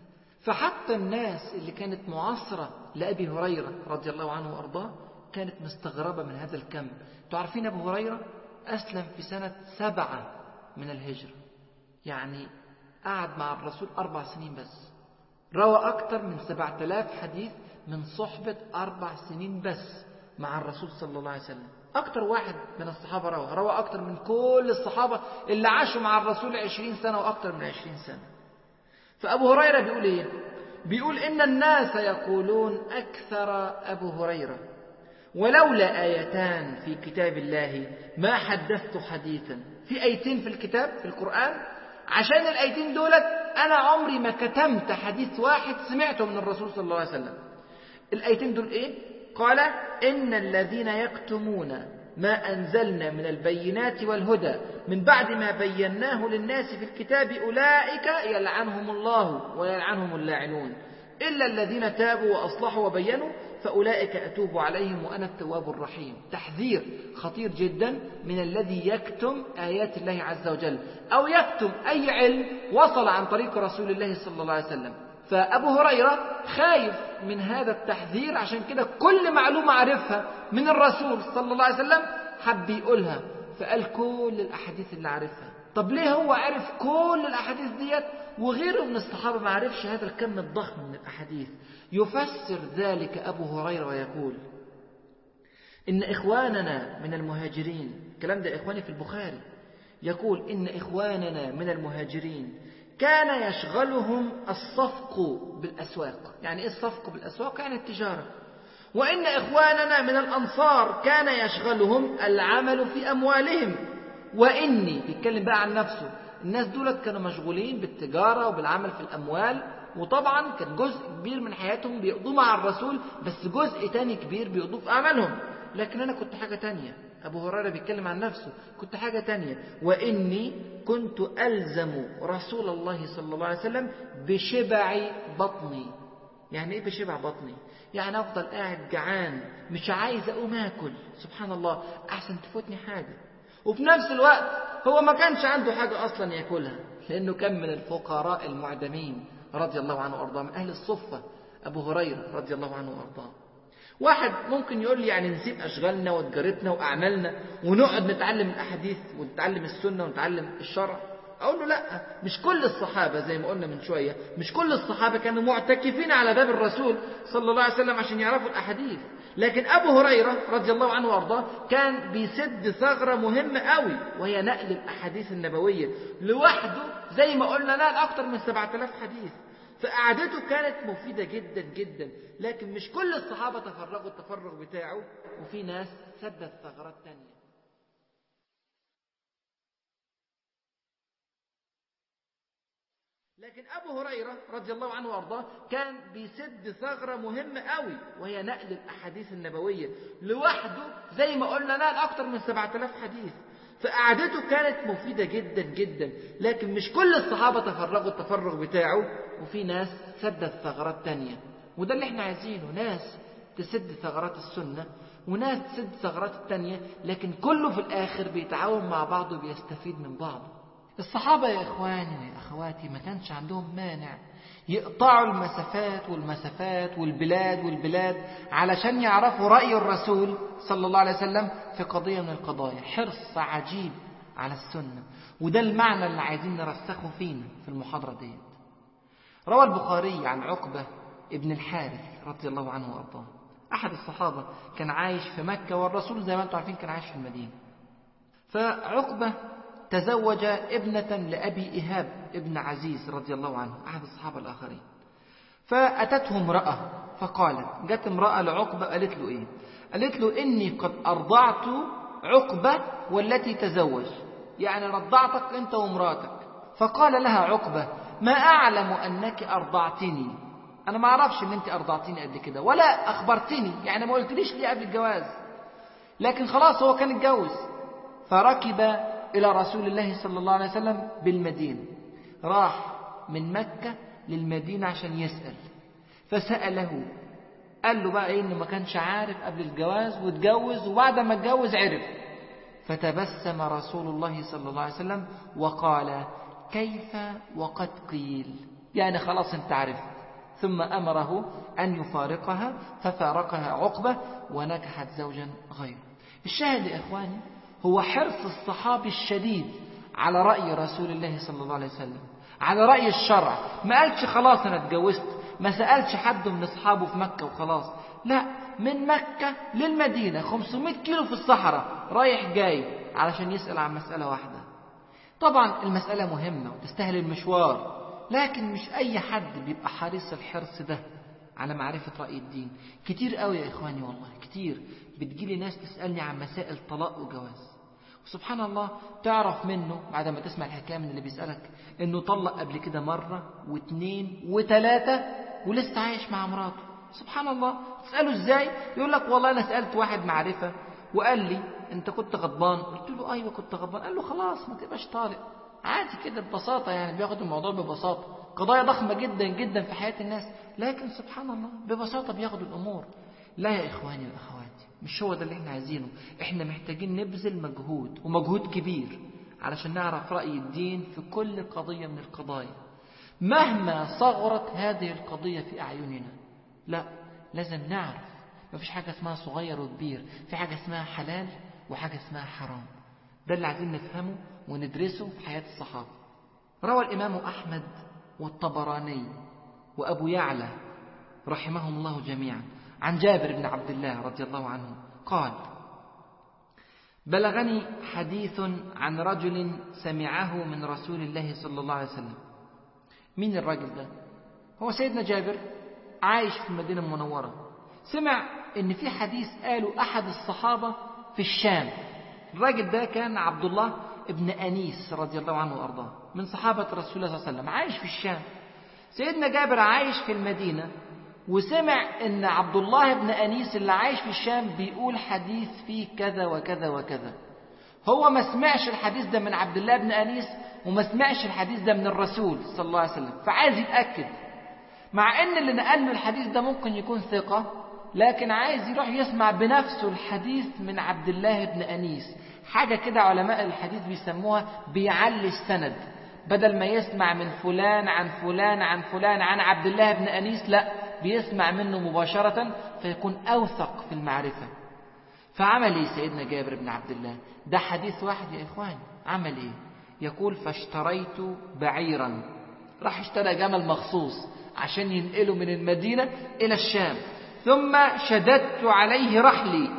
فحتى الناس اللي كانت معاصرة لأبي هريرة رضي الله عنه وأرضاه كانت مستغربة من هذا الكم. تعرفين أبو هريرة أسلم في سنة 7 من الهجرة، يعني قعد مع الرسول 4 سنين بس، روى أكثر من 7000 حديث من صحبة 4 سنين بس مع الرسول صلى الله عليه وسلم. أكثر واحد من الصحابة روى أكثر من كل الصحابة اللي عاشوا مع الرسول 20 سنة وأكثر من 20 سنة. فأبو هريرة بيقول إيه؟ بيقول إن الناس يقولون أكثر أبو هريرة، ولولا آيتان في كتاب الله ما حدثت حديثا. في آيتين في الكتاب في القرآن، عشان الآيتين دولت أنا عمري ما كتمت حديث واحد سمعته من الرسول صلى الله عليه وسلم. الآيتين دول إيه؟ قال إن الذين يكتمون ما أنزلنا من البينات والهدى من بعد ما بيناه للناس في الكتاب أولئك يلعنهم الله ويلعنهم اللاعنون إلا الذين تابوا وأصلحوا وبينوا فأولئك أتوب عليهم وأنا التواب الرحيم. تحذير خطير جدا من الذي يكتم آيات الله عز وجل أو يكتم أي علم وصل عن طريق رسول الله صلى الله عليه وسلم. فأبو هريرة خايف من هذا التحذير، عشان كده كل معلومة عرفها من الرسول صلى الله عليه وسلم حب يقولها، فقال كل الأحاديث اللي عرفها. طب ليه هو عرف كل الأحاديث ديت وغيره من الصحابة ما عرفش هذا الكم الضخم من الأحاديث؟ يفسر ذلك أبو هريرة ويقول إن إخواننا من المهاجرين، الكلام ده إخواني في البخاري، يقول إن إخواننا من المهاجرين كان يشغلهم الصفق بالأسواق. يعني إيه الصفق بالأسواق؟ يعني التجارة. وإن إخواننا من الأنصار كان يشغلهم العمل في أموالهم. وإني بيتكلم بقى عن نفسه، الناس دولت كانوا مشغولين بالتجارة وبالعمل في الأموال، وطبعا كان جزء كبير من حياتهم بيقضوه مع الرسول، بس جزء تاني كبير بيقضوه في أعمالهم. لكن أنا كنت حاجة تانية. أبو هريرة بيتكلم عن نفسه، كنت حاجة تانية. وإني كنت ألزم رسول الله صلى الله عليه وسلم بشبع بطني. يعني إيه بشبع بطني؟ يعني أفضل قاعد جعان مش عايز أقوم أكل، سبحان الله، أحسن تفوتني حاجة. وفي نفس الوقت هو ما كانش عنده حاجة أصلا يأكلها، لأنه كان من الفقراء المعدمين رضي الله عنه وأرضاه، من أهل الصفة أبو هريرة رضي الله عنه وأرضاه. واحد ممكن يقول لي يعني نسيب أشغالنا وتجارتنا وأعمالنا ونقعد نتعلم الأحاديث ونتعلم السنة ونتعلم الشرع؟ أقول له لا، مش كل الصحابة زي ما قلنا من شوية، مش كل الصحابة كانوا معتكفين على باب الرسول صلى الله عليه وسلم عشان يعرفوا الأحاديث. لكن أبو هريرة رضي الله عنه وأرضاه كان بيسد ثغرة مهمة قوي، وهي نقل الأحاديث النبوية لوحده. زي ما قلنا نقل أكتر من 7000 حديث، فقعدته كانت مفيدة جدا جدا. لكن مش كل الصحابة تفرغوا التفرغ بتاعه، وفي ناس سدت ثغرات تانية. لكن أبو هريرة رضي الله عنه وأرضاه كان بيسد ثغرة مهمة قوي، وهي نقل الأحاديث النبوية لوحده. زي ما قلنا نقل أكتر من 7000 حديث، فقعدته كانت مفيدة جدا جدا. لكن مش كل الصحابة تفرغوا التفرغ بتاعه، وفي ناس سدت ثغرات تانية. وده اللي احنا عايزينه، ناس تسد ثغرات السنة وناس تسد ثغرات التانية، لكن كله في الآخر بيتعاون مع بعض وبيستفيد من بعض. الصحابة يا إخواني ويا أخواتي ما كانش عندهم مانع يقطعوا المسافات والمسافات والبلاد والبلاد علشان يعرفوا رأي الرسول صلى الله عليه وسلم في قضية من القضايا. حرص عجيب على السنة، وده المعنى اللي عايزين نرسخه فينا في المحاضرة دي. روى البخاري عن عقبة ابن الحارث رضي الله عنه وأرضاه، أحد الصحابة كان عايش في مكة، والرسول زي ما أنتم عارفين كان عايش في المدينة. فعقبة تزوج ابنة لأبي إيهاب ابن عزيز رضي الله عنه، أحد الصحابة الآخرين. فأتته امرأة فقالت، جت امرأة لعقبة قالت له إيه؟ قالت له إني قد أرضعت عقبة والتي تزوج، يعني رضعتك أنت ومراتك. فقال لها عقبة ما أعلم أنك أرضعتني، أنا ما أعرفش أن أنت أرضعتني قبل كده، ولا أخبرتني، يعني ما قلتليش ليه قبل الجواز. لكن خلاص هو كان اتجوز. فركب إلى رسول الله صلى الله عليه وسلم بالمدينة، راح من مكة للمدينة عشان يسأل. فسأله، قال له بقى إيه إنه ما كانش عارف قبل الجواز واتجوز، وبعد ما اتجوز عرف. فتبسم رسول الله صلى الله عليه وسلم وقال كيف وقد قيل، يعني خلاص انت عرفت. ثم أمره أن يفارقها، ففارقها عقبة ونكحت زوجا غيره. الشاهد يا إخواني هو حرص الصحابي الشديد على رأي رسول الله صلى الله عليه وسلم، على رأي الشرع. ما قالش خلاص أنا اتجوزت، ما سألش حد من أصحابه في مكة وخلاص، لا، من مكة للمدينة 500 كيلو في الصحراء رايح جاي علشان يسأل عن مسألة واحدة. طبعا المسألة مهمة وتستاهل المشوار، لكن مش أي حد بيبقى حريص الحرص ده على معرفة رأي الدين. كتير قوي يا إخواني والله كتير بتجيلي ناس تسألني عن مسائل طلاق وجواز، وسبحان الله تعرف منه بعد ما تسمع الحكاية من اللي بيسألك إنه طلق قبل كده مرة واثنين وثلاثة ولسه عايش مع مراته. سبحان الله. تسأله إزاي؟ يقول لك والله أنا سألت واحد معرفة وقال لي أنت كنت غضبان. قلت له أيوة كنت غضبان. قال له خلاص ما تبقاش طالق، عادي كده ببساطة، يعني بياخد الموضوع ببساطة. قضايا ضخمة جدا جدا في حياة الناس، لكن سبحان الله ببساطة بياخد الأمور. لا يا إخواني وأخواتي، مش هو ده اللي احنا عايزينه. احنا محتاجين نبذل مجهود ومجهود كبير علشان نعرف رأي الدين في كل قضية من القضايا، مهما صغرت هذه القضية في أعيننا. لا، لازم نعرف مفيش حاجة اسمها صغير وكبير، في حاجة اسمها حلال وحاجة اسمها حرام. ده اللي عايزين نفهمه وندرسه في حياة الصحابة. روى الإمام أحمد والطبراني وأبو يعلى رحمهم الله جميعا عن جابر بن عبد الله رضي الله عنه قال: بلغني حديث عن رجل سمعه من رسول الله صلى الله عليه وسلم. مين الرجل ده؟ هو سيدنا جابر عايش في المدينة المنورة، سمع ان في حديث قاله احد الصحابة في الشام. الراجل ده كان عبد الله ابن أنيس رضي الله عنه وأرضاه، من صحابة رسول الله صلى الله عليه وسلم، عايش في الشام. سيدنا جابر عايش في المدينة وسمع ان عبد الله ابن أنيس اللي عايش في الشام بيقول حديث فيه كذا وكذا وكذا. هو ما سمعش الحديث ده من عبد الله ابن أنيس وما سمعش الحديث ده من الرسول صلى الله عليه وسلم، فعايز يتأكد، مع ان اللي نقل له الحديث ده ممكن يكون ثقة، لكن عايز يروح يسمع بنفسه الحديث من عبد الله بن أنيس. حاجة كده علماء الحديث بيسموها بيعلي السند، بدل ما يسمع من فلان عن فلان عن فلان عن عبد الله بن أنيس، لا، بيسمع منه مباشرة فيكون أوثق في المعرفة. فعمل ايه سيدنا جابر بن عبد الله؟ ده حديث واحد يا إخوان. عمل ايه؟ يقول: فاشتريت بعيرا، راح اشترى جمل مخصوص عشان ينقله من المدينة إلى الشام، ثم شددت عليه رحلي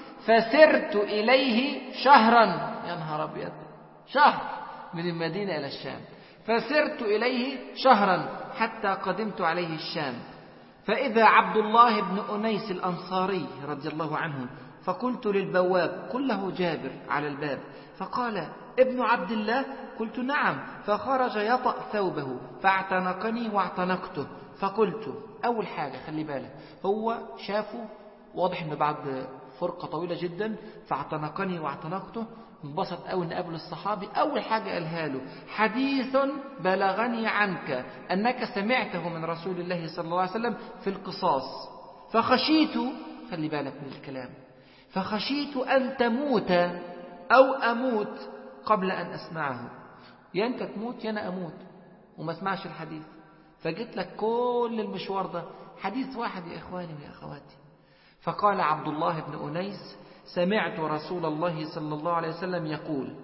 فسرت إليه شهرا. يا نهار أبيض، شهر من المدينة إلى الشام، فسرت إليه شهرا حتى قدمت عليه الشام، فإذا عبد الله بن أنيس الأنصاري رضي الله عنه، فقلت للبواب: قل له جابر على الباب. فقال: ابن عبد الله؟ قلت: نعم. فخرج يطأ ثوبه فاعتنقني واعتنقته. فقلت: أول حاجة خلي بالك، هو شافه واضح إنه بعد فرقة طويلة جدا، فاعتنقني واعتنقته، انبسط قوي إن قابل الصحابي. أول حاجة قالها له: حديث بلغني عنك أنك سمعته من رسول الله صلى الله عليه وسلم في القصاص، فخشيت، خلي بالك من الكلام، فخشيت أن تموت أو أموت قبل أن أسمعه. يا أنت تموت يا أنا أموت وما اسمعش الحديث، فجيت لك كل المشوار ده حديث واحد يا إخواني ويا أخواتي. فقال عبد الله بن أنيس: سمعت رسول الله صلى الله عليه وسلم يقول: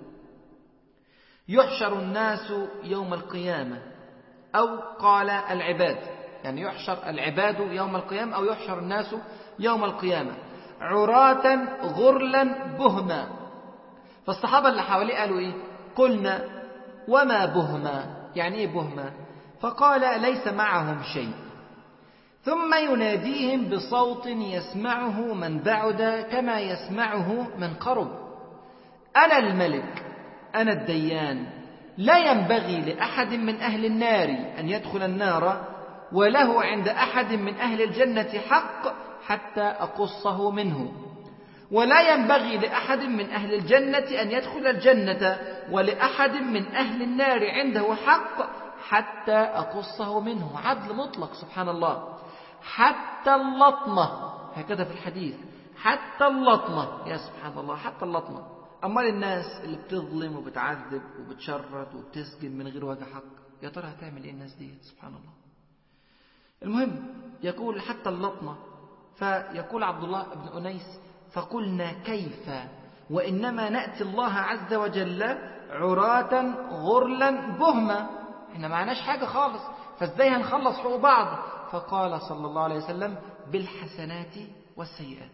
يحشر الناس يوم القيامة، أو قال العباد، يعني يحشر العباد يوم القيامة أو يحشر الناس يوم القيامة عراة غرلا بهما. فالصحابة اللي حواليه قالوا إيه؟ قلنا: وما بهما؟ يعني إيه بهما؟ فقال: ليس معهم شيء. ثم يناديهم بصوت يسمعه من بعد كما يسمعه من قرب: أنا الملك، أنا الديان، لا ينبغي لأحد من أهل النار أن يدخل النار، وله عند أحد من أهل الجنة حق حتى أقصه منه، ولا ينبغي لأحد من أهل الجنة أن يدخل الجنة، ولأحد من أهل النار عنده حق حتى أقصه منه. عدل مطلق سبحان الله. حتى اللطمة، هكذا في الحديث، حتى اللطمة، يا سبحان الله، حتى اللطمة. أمال الناس اللي بتظلم وبتعذب وبتشرد وبتسجن من غير وجه حق، يا ترى هتعمل إيه الناس دي؟ سبحان الله. المهم يقول حتى اللطمة، فيقول عبد الله بن أنيس: فقلنا كيف وإنما نأتي الله عز وجل عراة غرلا بهما، احنا معناش حاجة خالص، فازاي هنخلص حقوق بعض؟ فقال صلى الله عليه وسلم: بالحسنات والسيئات.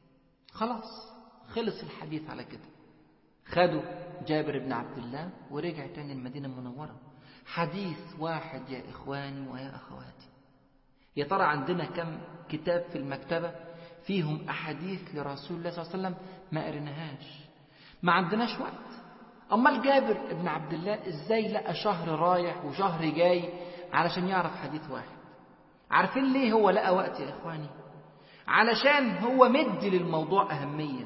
خلاص خلص الحديث على كده. خدوا جابر بن عبد الله ورجع تاني المدينة المنورة. حديث واحد يا إخواني ويا أخواتي. يا ترى عندنا كم كتاب في المكتبة فيهم أحاديث لرسول الله صلى الله عليه وسلم ما قرناهاش؟ ما عندناش وقت. أمال جابر بن عبد الله إزاي لقى شهر رايح وشهر جاي علشان يعرف حديث واحد؟ عارفين ليه هو لقى وقت يا إخواني؟ علشان هو مدي للموضوع أهمية،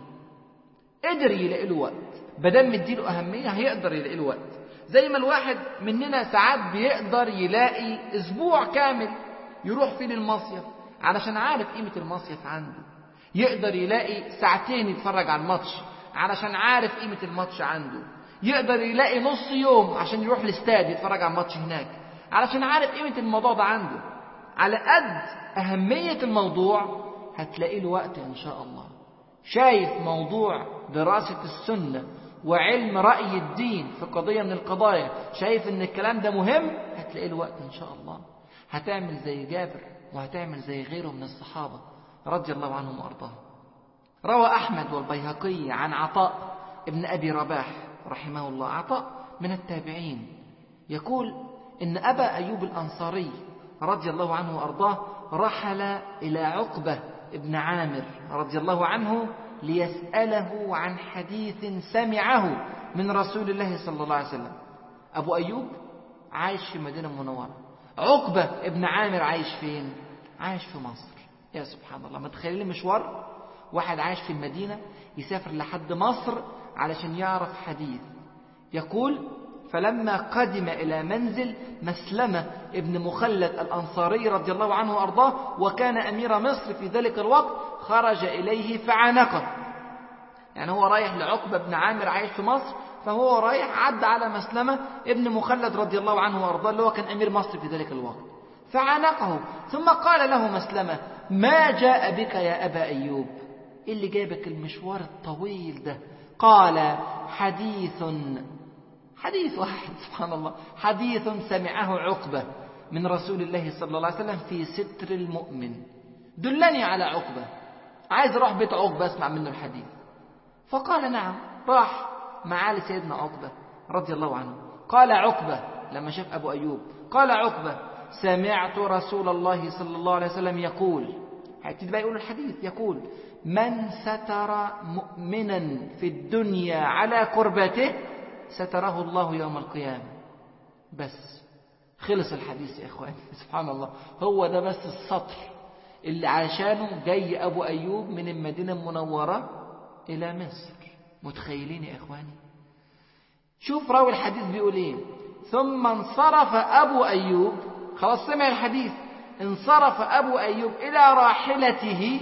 قدر يلاقي له وقت. بدل مدي له أهمية هيقدر يلاقي له وقت. زي ما الواحد مننا ساعات بيقدر يلاقي أسبوع كامل يروح فيه للمصيف علشان عارف قيمة المصيف عنده، يقدر يلاقي ساعتين يتفرج على الماتش علشان عارف قيمة الماتش عنده، يقدر يلاقي نص يوم عشان يروح الاستاد يتفرج على الماتش هناك علشان عارف قيمة الموضوع ده عنده. على قد أهمية الموضوع هتلاقي له وقت إن شاء الله. شايف موضوع دراسة السنة وعلم رأي الدين في قضية من القضايا، شايف إن الكلام ده مهم، هتلاقي له وقت إن شاء الله. هتعمل زي جابر وهتعمل زي غيره من الصحابة رضي الله عنهم وأرضاهم. روى أحمد والبيهقي عن عطاء ابن أبي رباح رحمه الله، عطاء من التابعين، يقول إن أبا أيوب الأنصاري رضي الله عنه وأرضاه رحل إلى عقبة ابن عامر رضي الله عنه ليسأله عن حديث سمعه من رسول الله صلى الله عليه وسلم. أبو أيوب عايش في مدينة منورة، عقبة ابن عامر عايش فين؟ عايش في مصر. يا سبحان الله، ما تخيلين مشوار واحد عايش في المدينة يسافر لحد مصر علشان يعرف حديث. يقول: فلما قدم إلى منزل مسلمة ابن مخلد الأنصاري رضي الله عنه وأرضاه وكان أمير مصر في ذلك الوقت خرج إليه فعانقه. يعني هو رايح لعقبة بن عامر عايش في مصر، فهو رايح عد على مسلمة ابن مخلد رضي الله عنه وأرضاه اللي هو كان أمير مصر في ذلك الوقت، فعانقه. ثم قال له مسلمة: ما جاء بك يا أبا أيوب؟ إيه اللي جابك المشوار الطويل ده؟ قال: حديث واحد، سبحان الله، حديث سمعه عقبة من رسول الله صلى الله عليه وسلم في ستر المؤمن. دلني على عقبة، عايز اروح بيت عقبة اسمع منه الحديث. فقال: نعم. راح معاه لسيدنا عقبة رضي الله عنه. قال عقبة لما شاف أبو أيوب، قال عقبة: سمعت رسول الله صلى الله عليه وسلم يقول، هيبتدي بقى يقول الحديث، يقول: من ستر مؤمنا في الدنيا على كربته ستره الله يوم القيامة. بس خلص الحديث يا إخواني. سبحان الله، هو ده بس السطر اللي عشانه جاي أبو أيوب من المدينة المنورة إلى مصر. متخيلين يا إخواني؟ شوف راوي الحديث بيقول إيه: ثم انصرف أبو أيوب، خلاص سمع الحديث، انصرف أبو أيوب إلى راحلته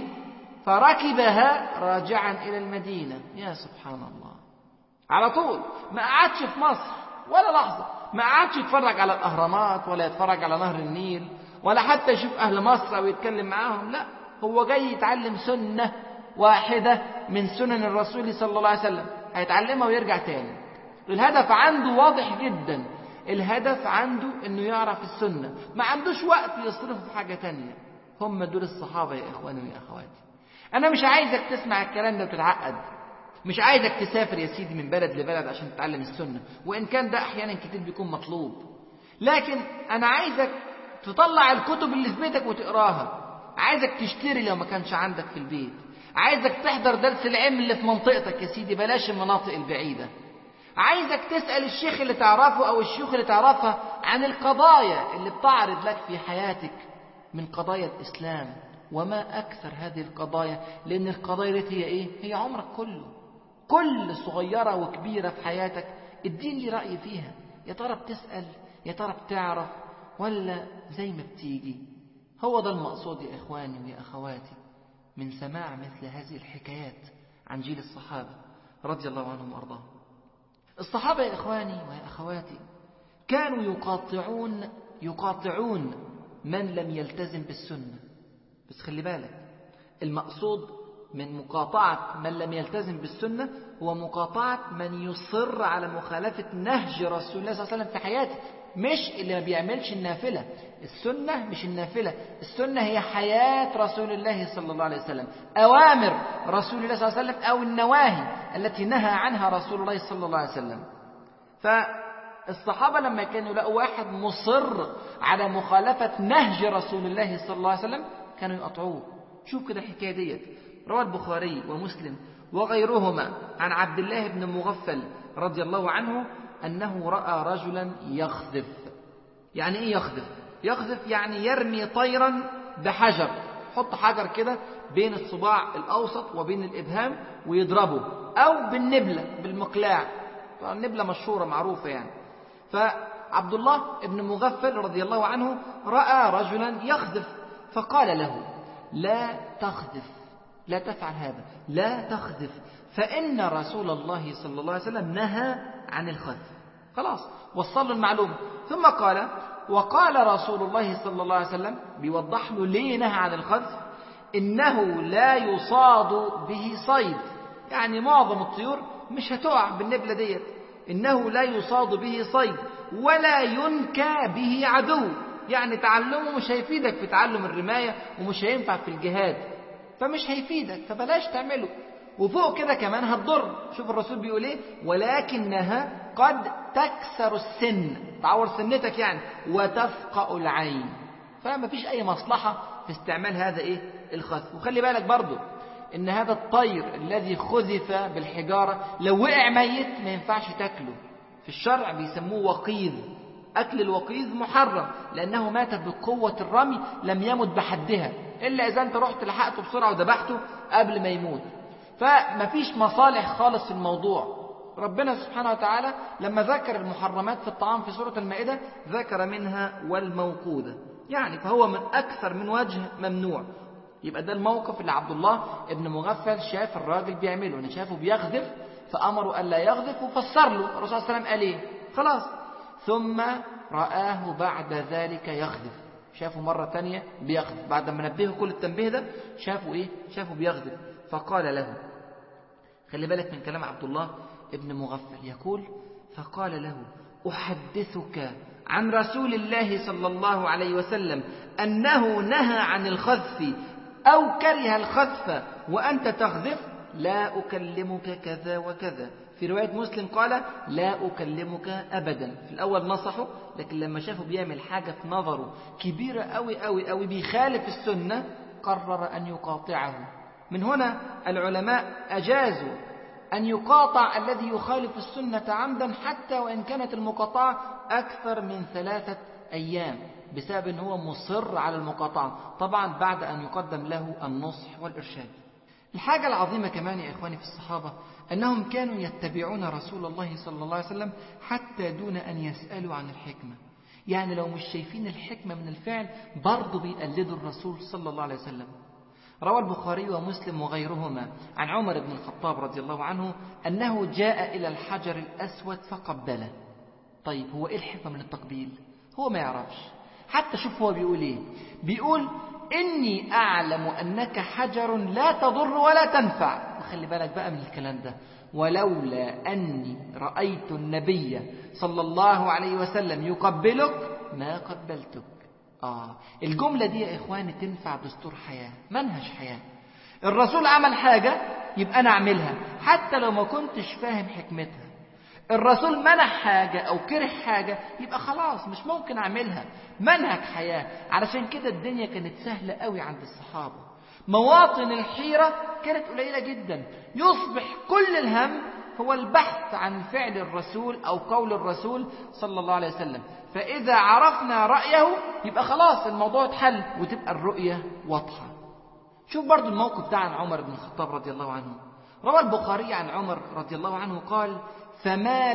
فركبها راجعا إلى المدينة. يا سبحان الله، على طول ما قعدش في مصر ولا لحظة، ما قعدش يتفرج على الأهرامات ولا يتفرج على نهر النيل ولا حتى يشوف أهل مصر أو يتكلم معاهم، لا، هو جاي يتعلم سنة واحدة من سنن الرسول صلى الله عليه وسلم، هيتعلمها ويرجع تاني. الهدف عنده واضح جدا، الهدف عنده انه يعرف السنة، ما عندوش وقت يصرف في حاجة تانية. هم دول الصحابة يا إخواني ويا أخواتي. أنا مش عايزك تسمع الكلام ده وتتعقد، مش عايزك تسافر يا سيدي من بلد لبلد عشان تتعلم السنة، وإن كان ده أحيانا كتير بيكون مطلوب، لكن أنا عايزك تطلع الكتب اللي في بيتك وتقراها، عايزك تشتري لو ما كانش عندك في البيت، عايزك تحضر درس العلم اللي في منطقتك يا سيدي، بلاش المناطق البعيدة، عايزك تسأل الشيخ اللي تعرفه أو الشيوخ اللي تعرفها عن القضايا اللي بتعرض لك في حياتك من قضايا الإسلام. وما أكثر هذه القضايا، لأن القضايا دي هي إيه؟ هي عمرك كله، كل صغيرة وكبيرة في حياتك الدين لي رأي فيها. يا ترى بتسأل؟ يا ترى بتعرف؟ ولا زي ما بتيجي؟ هو ده المقصود يا إخواني ويا أخواتي من سماع مثل هذه الحكايات عن جيل الصحابة رضي الله عنهم وأرضاهم. الصحابة يا إخواني ويا أخواتي كانوا يقاطعون من لم يلتزم بالسنة. بس خلي بالك، المقصود من مقاطعة من لم يلتزم بالسنة هو مقاطعة من يصر على مخالفة نهج رسول الله صلى الله عليه وسلم في حياته، مش اللي ما بيعملش النافلة. السنة مش النافلة، السنة هي حياة رسول الله صلى الله عليه وسلم، أوامر رسول الله صلى الله عليه وسلم أو النواهي التي نهى عنها رسول الله صلى الله عليه وسلم. فالصحابة لما كانوا لقوا واحد مصر على مخالفة نهج رسول الله صلى الله عليه وسلم كانوا يقطعوه. شوف كده الحكاية ديت، روى البخاري ومسلم وغيرهما عن عبد الله بن مغفل رضي الله عنه أنه رأى رجلا يخذف. يعني إيه يخذف؟ يخذف يعني يرمي طيرا بحجر، حط حجر كده بين الصباع الأوسط وبين الإبهام ويضربه، أو بالنبلة بالمقلاع، النبلة مشهورة معروفة يعني. فعبد الله بن مغفل رضي الله عنه رأى رجلا يخذف فقال له: لا تخذف، لا تفعل هذا، لا تخذف، فإن رسول الله صلى الله عليه وسلم نهى عن الخذف. خلاص وصل له المعلومة. ثم قال: وقال رسول الله صلى الله عليه وسلم، بيوضح له ليه نهى عن الخذف: إنه لا يصاد به صيد، يعني معظم الطيور مش هتقع بالنبلة ديت. إنه لا يصاد به صيد ولا ينكى به عدو، يعني تعلمه مش هيفيدك في تعلم الرماية ومش هينفع في الجهاد، فمش هيفيدك، فبلاش تعمله. وفوق كده كمان هتضر. شوف الرسول بيقول ايه: ولكنها قد تكسر السن، تعور سنتك يعني، وتفقأ العين. فما فيش اي مصلحة في استعمال هذا ايه الخذف. وخلي بالك برضو ان هذا الطير الذي خذف بالحجارة لو وقع ميت ما ينفعش تاكله. في الشرع بيسموه وقيذ. أكل الوقيذ محرم لأنه مات بقوة الرمي، لم يمت بحدها، إلا إذا أنت رحت لحقته بسرعة وذبحته قبل ما يموت. فمفيش مصالح خالص في الموضوع. ربنا سبحانه وتعالى لما ذكر المحرمات في الطعام في سورة المائدة ذكر منها والموقوذة، يعني فهو من أكثر من وجه ممنوع. يبقى ده الموقف اللي عبد الله ابن مغفل شاف الراجل بيعمله، إن شافه بيغذف فأمره ألا يغذف، وفسر له الرسول صلى الله عليه وسلم قال إيه. خلاص. ثم رآه بعد ذلك يغذف، شافه مرة تانية بيغذف، بعد ما نبهه كل التنبيه ده شافه إيه؟ شافه بيغذف. فقال له، خلي بالك من كلام عبد الله ابن مغفل، يقول: فقال له: أحدثك عن رسول الله صلى الله عليه وسلم أنه نهى عن الخذف أو كره الخذف وأنت تخذف؟ لا أكلمك كذا وكذا. في رواية مسلم قال: لا أكلمك أبدا. في الأول نصحه، لكن لما شافه بيعمل حاجة في نظره كبيرة أوي أوي أوي بيخالف السنة قرر أن يقاطعه. من هنا العلماء أجازوا أن يقاطع الذي يخالف السنة عمدا، حتى وإن كانت المقاطعة أكثر من 3 أيام، بسبب أنه هو مصر على المقاطعة، طبعا بعد أن يقدم له النصح والإرشاد. الحاجة العظيمة كمان يا إخواني في الصحابة أنهم كانوا يتبعون رسول الله صلى الله عليه وسلم حتى دون أن يسألوا عن الحكمة. يعني لو مش شايفين الحكمة من الفعل برضو بيقلدوا الرسول صلى الله عليه وسلم. روى البخاري ومسلم وغيرهما عن عمر بن الخطاب رضي الله عنه أنه جاء إلى الحجر الأسود فقبله. طيب هو إيه الحكمة من التقبيل؟ هو ما يعرفش. حتى شوف هو بيقول إيه، بيقول: إني أعلم أنك حجر لا تضر ولا تنفع. وخلي بالك بقى من الكلام ده: ولولا أني رأيت النبي صلى الله عليه وسلم يقبلك ما قبلتك. الجملة دي يا إخواني تنفع دستور حياة، منهج حياة. الرسول عمل حاجة يبقى أنا أعملها حتى لو ما كنتش فاهم حكمتها. الرسول منح حاجة أو كره حاجة يبقى خلاص مش ممكن أعملها. منهج حياة. علشان كده الدنيا كانت سهلة قوي عند الصحابة، مواطن الحيرة كانت قليلة جدا. يصبح كل الهم هو البحث عن فعل الرسول أو قول الرسول صلى الله عليه وسلم. فإذا عرفنا رأيه يبقى خلاص الموضوع اتحل وتبقى الرؤية واضحة. شوف برضو الموقف ده عن عمر بن الخطاب رضي الله عنه. روى البخاري عن عمر رضي الله عنه قال: فما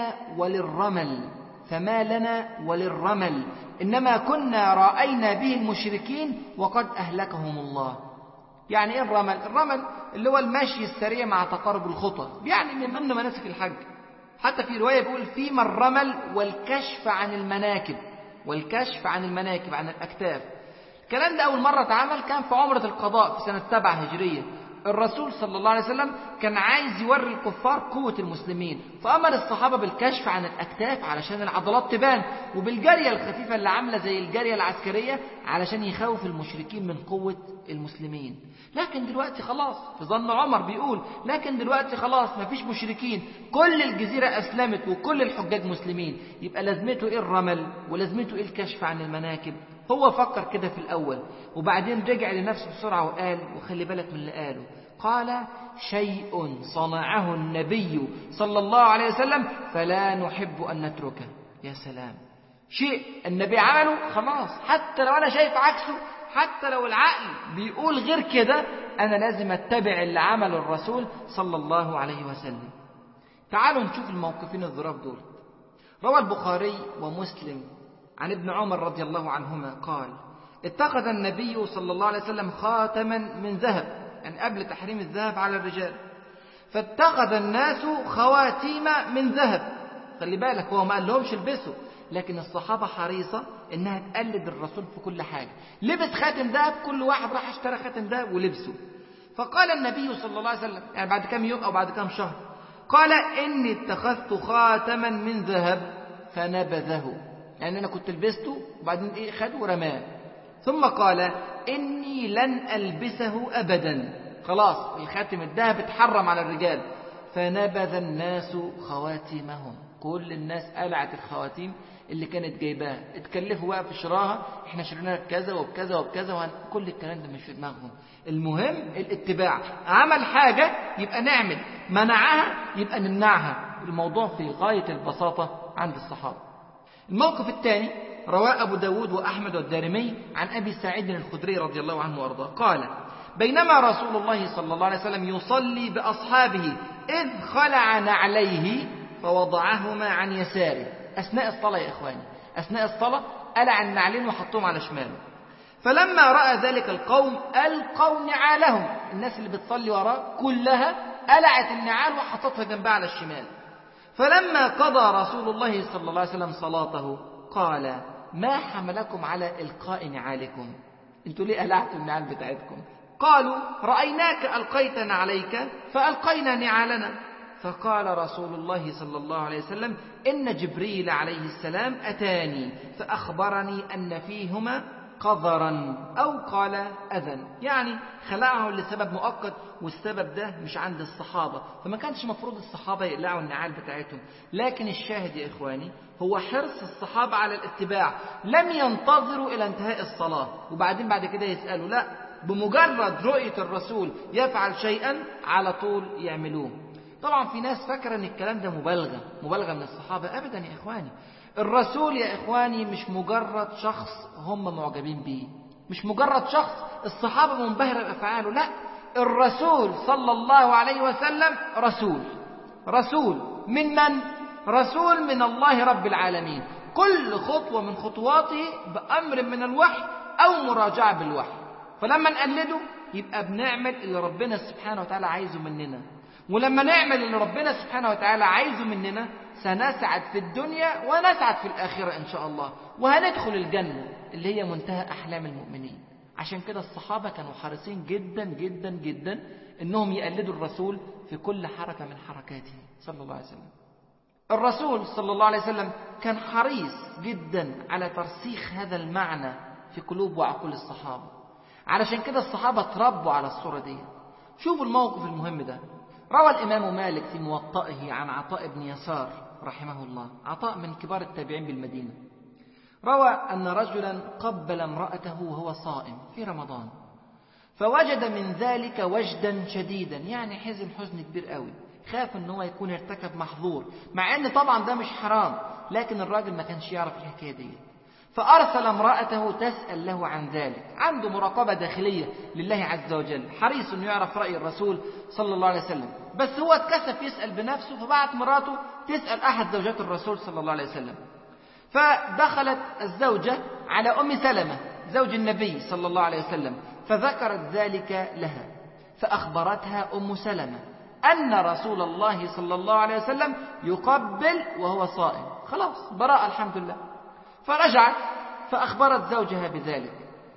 لنا وللرمل إنما كنا رأينا به المشركين وقد أهلكهم الله. يعني إيه الرمل؟ الرمل اللي هو المشي السريع مع تقارب الخطى، يعني من ضمن مناسك الحج. حتى في رواية بيقول: فيما الرمل والكشف عن المناكب، والكشف عن المناكب، عن الأكتاف. الكلام ده أول مرة اتعمل كان في عمرة القضاء في سنة 7 هجرية. الرسول صلى الله عليه وسلم كان عايز يوري الكفار قوة المسلمين، فأمر الصحابة بالكشف عن الأكتاف علشان العضلات تبان، وبالجارية الخفيفة اللي عاملة زي الجارية العسكرية علشان يخوف المشركين من قوة المسلمين. لكن دلوقتي خلاص، في ظن عمر بيقول، لكن دلوقتي خلاص مفيش مشركين، كل الجزيرة أسلمت وكل الحجاج مسلمين، يبقى لازمته إيه الرمل ولازمته إيه الكشف عن المناكب؟ هو فكر كده في الأول، وبعدين رجع لنفسه بسرعة وقال، وخلي بالك من اللي قاله، قال: شيء صنعه النبي صلى الله عليه وسلم فلا نحب أن نتركه. يا سلام، شيء النبي عمله خلاص، حتى لو أنا شايف عكسه، حتى لو العقل بيقول غير كده، أنا لازم أتبع اللي عمله الرسول صلى الله عليه وسلم. تعالوا نشوف الموقفين الظراف دول. روى البخاري ومسلم عن ابن عمر رضي الله عنهما قال: اتخذ النبي صلى الله عليه وسلم خاتما من ذهب، يعني قبل تحريم الذهب على الرجال، فاتخذ الناس خواتيم من ذهب. خلي بالك، هو ما قال لهمش البسوا، لكن الصحابة حريصة انها تقلد الرسول في كل حاجة. لبس خاتم ذهب، كل واحد راح اشترى خاتم ذهب ولبسه. فقال النبي صلى الله عليه وسلم، يعني بعد كم يوم او بعد كم شهر، قال: اني اتخذت خاتما من ذهب فنبذه، يعني انا كنت لبسته وبعدين خده ورماه. ثم قال: اني لن البسه ابدا، خلاص الخاتم الذهب اتحرم على الرجال. فنبذ الناس خواتمهم، كل الناس قلعت الخواتيم اللي كانت جايباها، اتكلفوا بقى في شراها، احنا شريناها بكذا وبكذا وبكذا، كل الكلام ده مش في دماغهم. المهم الاتباع، عمل حاجة يبقى نعمل، منعها يبقى نمنعها. الموضوع في غاية البساطة عند الصحابة. الموقف الثاني رواه أبو داود وأحمد والدارمي عن أبي سعيد الخدري رضي الله عنه وأرضاه قال: بينما رسول الله صلى الله عليه وسلم يصلي بأصحابه إذ خلع نعليه فوضعهما عن يساره. أثناء الصلاة يا إخواني، أثناء الصلاة قلع النعلين وحطهم على شماله. فلما رأى ذلك القوم ألقوا نعالهم، الناس اللي بتصلي وراه كلها قلعت النعال وحطتها جنبها على الشمال. فلما قضى رسول الله صلى الله عليه وسلم صلاته قال: ما حملكم على إلقاء نعالكم؟ انتوا ليه قلعتوا النعال بتاعتكم؟ قالوا: رأيناك ألقيت نعليك فألقينا نعالنا. فقال رسول الله صلى الله عليه وسلم: إن جبريل عليه السلام أتاني فأخبرني أن فيهما قذرا، أو قال أذى، يعني خلعه لسبب مؤقت، والسبب ده مش عند الصحابة، فما كانش مفروض الصحابة يقلعوا النعال بتاعتهم. لكن الشاهد يا إخواني هو حرص الصحابة على الاتباع، لم ينتظروا إلى انتهاء الصلاة وبعدين بعد كده يسألوا، لا، بمجرد رؤية الرسول يفعل شيئا على طول يعملوه. طبعا في ناس فاكرة ان الكلام ده مبالغة من الصحابة. ابدا يا اخواني، الرسول يا اخواني مش مجرد شخص هم معجبين بيه، مش مجرد شخص الصحابة منبهرة بافعاله، لا، الرسول صلى الله عليه وسلم رسول من من؟ رسول من الله رب العالمين، كل خطوة من خطواته بأمر من الوحي أو مراجعة بالوحي. فلما نقلده يبقى بنعمل اللي ربنا سبحانه وتعالى عايزه مننا، ولما نعمل اللي ربنا سبحانه وتعالى عايزه مننا سنسعد في الدنيا ونسعد في الآخرة إن شاء الله، وهندخل الجنة اللي هي منتهى أحلام المؤمنين. عشان كده الصحابة كانوا حريصين جدا جدا جدا إنهم يقلدوا الرسول في كل حركة من حركاته صلى الله عليه وسلم. الرسول صلى الله عليه وسلم كان حريص جدا على ترسيخ هذا المعنى في قلوب وعقول الصحابة، علشان كده الصحابة تربوا على الصورة دي. شوفوا الموقف المهم ده. روى الإمام مالك في موطئه عن عطاء بن يسار رحمه الله، عطاء من كبار التابعين بالمدينة، روى أن رجلا قبل امرأته وهو صائم في رمضان، فوجد من ذلك وجدا شديدا، يعني حزن كبير قوي، خاف ان هو يكون ارتكب محظور، مع ان طبعا ده مش حرام، لكن الراجل ما كانش يعرف الحكاية دي. فأرسل امرأته تسأل له عن ذلك، عنده مراقبة داخلية لله عز وجل، حريص انه يعرف رأي الرسول صلى الله عليه وسلم، بس هو اتكسف يسأل بنفسه، فبعت مراته تسأل أحد زوجات الرسول صلى الله عليه وسلم. فدخلت الزوجة على أم سلمة زوج النبي صلى الله عليه وسلم، فذكرت ذلك لها، فأخبرتها أم سلمة أن رسول الله صلى الله عليه وسلم يقبل وهو صائم، خلاص براءة الحمد لله. فرجعت فأخبرت زوجها بذلك،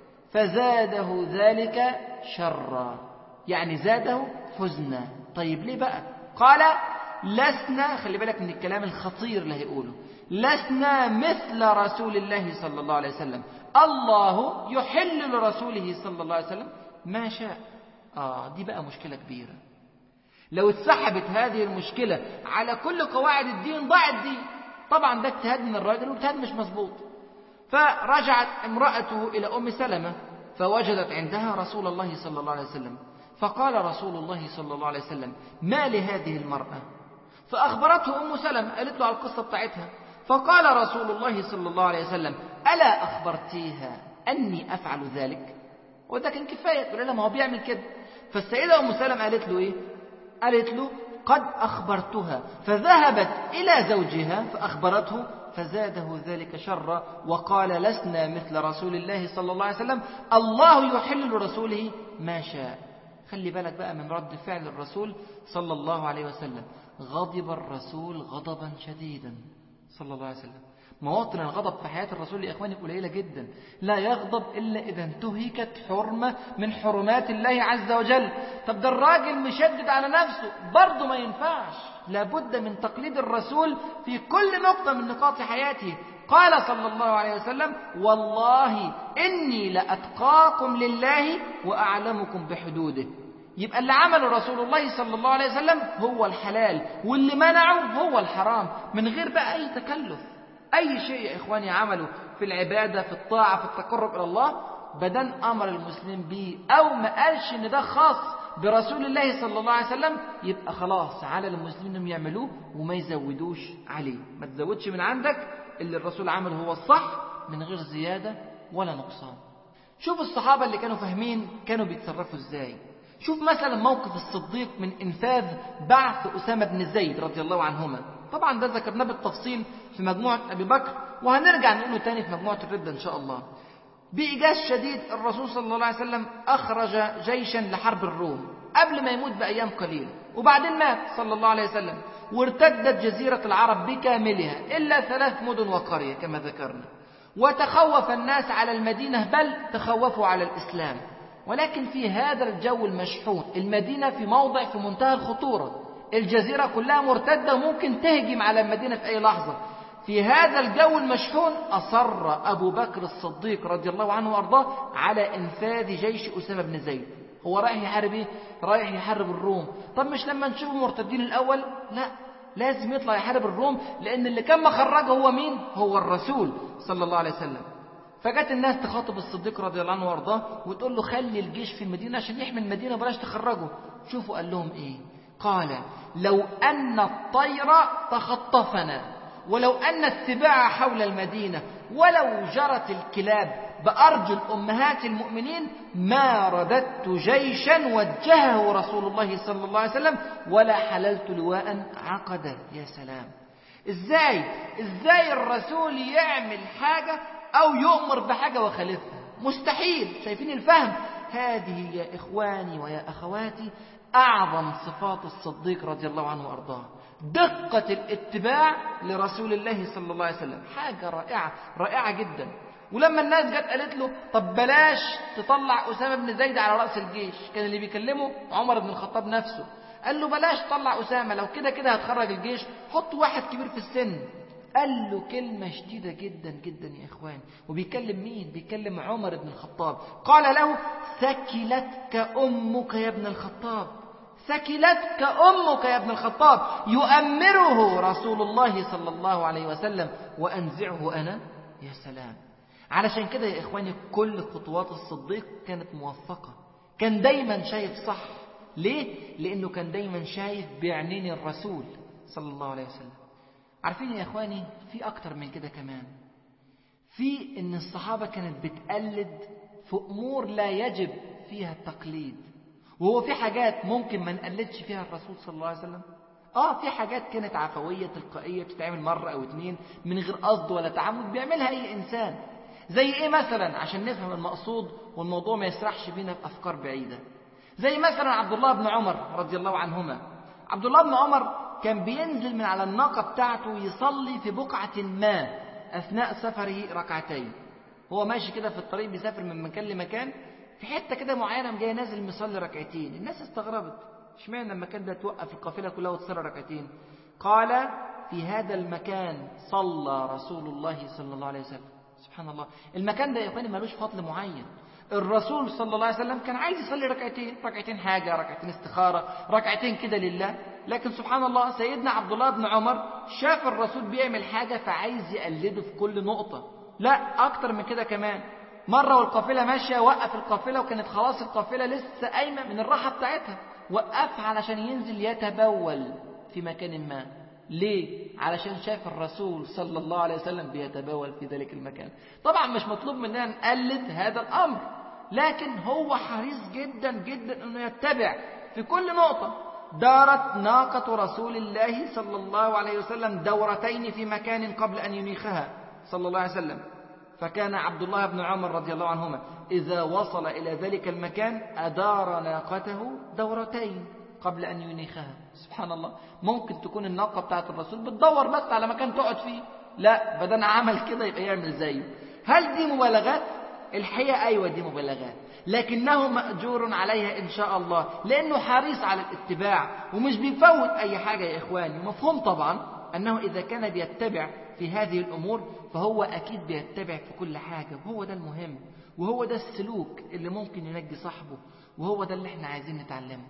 فزاده ذلك شرا، يعني زاده حزنا. طيب ليه بقى؟ قال لسنا، خلي بالك من الكلام الخطير اللي هيقوله، لسنا مثل رسول الله صلى الله عليه وسلم، الله يحل لرسوله صلى الله عليه وسلم ما شاء. دي بقى مشكلة كبيرة. لو اتسحبت هذه المشكلة على كل قواعد الدين ضاع الدين. طبعا ده اجتهاد من الراجل واجتهاد مش مظبوط. فرجعت امرأته إلى أم سلمة فوجدت عندها رسول الله صلى الله عليه وسلم، فقال رسول الله صلى الله عليه وسلم: ما لهذه المرأة؟ فأخبرته أم سلمة، قالت له على القصة بتاعتها. فقال رسول الله صلى الله عليه وسلم: ألا أخبرتيها أني أفعل ذلك؟ وده كان كفاية، تقول لها ما هو بيعمل كده. فالسيدة أم سلمة قالت له إيه؟ قالت له: قد أخبرتها. فذهبت إلى زوجها فأخبرته، فزاده ذلك شرا وقال: لسنا مثل رسول الله صلى الله عليه وسلم، الله يحل لرسوله ما شاء. خلي بالك بقى من رد فعل الرسول صلى الله عليه وسلم. غضب الرسول غضبا شديدا صلى الله عليه وسلم. مواطن الغضب في حياة الرسول يا إخواني قليلة جدا. لا يغضب إلا إذا انتهكت حرمة من حرمات الله عز وجل. طب ده الراجل مشدد على نفسه، برضه ما ينفعش. لابد من تقليد الرسول في كل نقطة من نقاط حياته. قال صلى الله عليه وسلم: والله إني لأتقاكم لله وأعلمكم بحدوده. يبقى اللي عمله رسول الله صلى الله عليه وسلم هو الحلال، واللي منعه هو الحرام، من غير بقى أي تكلف. أي شيء يا إخواني عمله في العبادة، في الطاعة، في التقرب إلى الله، بدن أمر المسلم به أو ما قالش إن ده خاص برسول الله صلى الله عليه وسلم، يبقى خلاص على المسلمين إنهم يعملوه وما يزودوش عليه. ما تزودش من عندك، اللي الرسول عمله هو الصح من غير زيادة ولا نقصان. شوف الصحابة اللي كانوا فاهمين كانوا بيتصرفوا إزاي. شوف مثلا موقف الصديق من إنفاذ بعث أسامة بن زيد رضي الله عنهما. طبعا ده ذكرناه بالتفصيل في مجموعة أبي بكر، وهنرجع نقوله تاني في مجموعة الردة إن شاء الله. بإيجاز شديد الرسول صلى الله عليه وسلم أخرج جيشا لحرب الروم قبل ما يموت بأيام قليلة، وبعدين مات صلى الله عليه وسلم، وارتدت جزيرة العرب بكاملها إلا 3 مدن وقرية كما ذكرنا، وتخوف الناس على المدينة، بل تخوفوا على الإسلام. ولكن في هذا الجو المشحون، المدينة في موضع في منتهى الخطورة، الجزيرة كلها مرتدة وممكن تهجم على المدينة في أي لحظة. في هذا الجو المشحون أصر أبو بكر الصديق رضي الله عنه وأرضاه على إنفاذ جيش أسامة بن زيد. هو رايح يحارب إيه؟ رايح يحارب الروم. طب مش لما نشوف المرتدين الأول؟ لا، لازم يطلع يحارب الروم، لأن اللي كان مخرجه هو مين؟ هو الرسول صلى الله عليه وسلم. فجت الناس تخاطب الصديق رضي الله عنه وارضاه وتقول له: خلي الجيش في المدينة عشان يحمي المدينة، بلاش تخرجه. شوفوا قال لهم إيه؟ قال: لو أن الطير تخطفنا، ولو أن السباع حول المدينة، ولو جرت الكلاب بأرجل أمهات المؤمنين، ما رددت جيشا وجهه رسول الله صلى الله عليه وسلم، ولا حللت لواء عقده. يا سلام! إزاي الرسول يعمل حاجة أو يؤمر بحاجة وخالفها؟ مستحيل. شايفين الفهم؟ هذه يا إخواني ويا أخواتي أعظم صفات الصديق رضي الله عنه وأرضاه، دقة الاتباع لرسول الله صلى الله عليه وسلم. حاجة رائعة جدا. ولما الناس جت قالت له: طب بلاش تطلع أسامة بن زيد على رأس الجيش، كان اللي بيكلمه عمر بن الخطاب نفسه، قال له: بلاش تطلع أسامة، لو كده هتخرج الجيش، حط واحد كبير في السن. قال له كلمة شديدة جدا جدا يا إخوان. وبيكلم مين؟ بيكلم عمر بن الخطاب. قال له: ثكلتك أمك يا ابن الخطاب، ثكلتك أمك يا ابن الخطاب، يؤمره رسول الله صلى الله عليه وسلم وأنزعه أنا. يا سلام! علشان كده يا إخواني كل خطوات الصديق كانت موفقة، كان دايما شايف صح. ليه؟ لأنه كان دايما شايف بعينين الرسول صلى الله عليه وسلم. عارفين يا إخواني في أكتر من كده كمان، في إن الصحابة كانت بتقلد في أمور لا يجب فيها التقليد. وهو في حاجات ممكن ما نقلدش فيها الرسول صلى الله عليه وسلم. في حاجات كانت عفوية تلقائية بتتعمل مرة أو 2 من غير قصد ولا تعمد، بيعملها أي إنسان. زي إيه مثلا عشان نفهم المقصود والموضوع ما يسرحش بينا في أفكار بعيدة؟ زي مثلا عبد الله بن عمر رضي الله عنهما. عبد الله بن عمر كان بينزل من على الناقة بتاعته يصلي في بقعة ما أثناء سفره ركعتين. هو ماشي كده في الطريق بيسافر من مكان لمكان، في حتة كده معينة جاي نازل مصلي ركعتين. الناس استغربت، اشمعنى المكان ده توقف القافلة كلها وتصلي ركعتين؟ قال في هذا المكان صلى رسول الله صلى الله عليه وسلم. سبحان الله، المكان ده يا اخواني ملوش فضل معين. الرسول صلى الله عليه وسلم كان عايز يصلي ركعتين حاجة، ركعتين استخارة، ركعتين كده لله. لكن سبحان الله سيدنا عبد الله بن عمر شاف الرسول بيعمل حاجة فعايز يقلده في كل نقطة. لا أكتر من كده كمان، مرة والقافلة ماشية وقف القافلة وكانت خلاص القافلة لسه قايمة من الراحة بتاعتها، وقفها علشان ينزل يتبول في مكان ما. ليه؟ علشان شاف الرسول صلى الله عليه وسلم بيتبول في ذلك المكان. طبعا مش مطلوب مننا نقلد هذا الأمر، لكن هو حريص جدا جدا أنه يتبع في كل نقطة. دارت ناقة رسول الله صلى الله عليه وسلم دورتين في مكان قبل أن ينيخها صلى الله عليه وسلم، فكان عبد الله بن عمر رضي الله عنهما إذا وصل إلى ذلك المكان أدار ناقته دورتين قبل أن ينيخها. سبحان الله، ممكن تكون الناقة بتاعت الرسول بتدور بس على مكان تقعد فيه، لا بدل عمل كده يبقى يعمل زيه. هل دي مبالغات؟ الحقيقة أيوة دي مبالغات، لكنه مأجور عليها إن شاء الله، لأنه حريص على الاتباع ومش بيفوت أي حاجة يا إخواني. مفهوم طبعا أنه إذا كان بيتبع في هذه الأمور فهو أكيد بيتبع في كل حاجة، وهو ده المهم، وهو ده السلوك اللي ممكن ينجي صاحبه، وهو ده اللي احنا عايزين نتعلمه.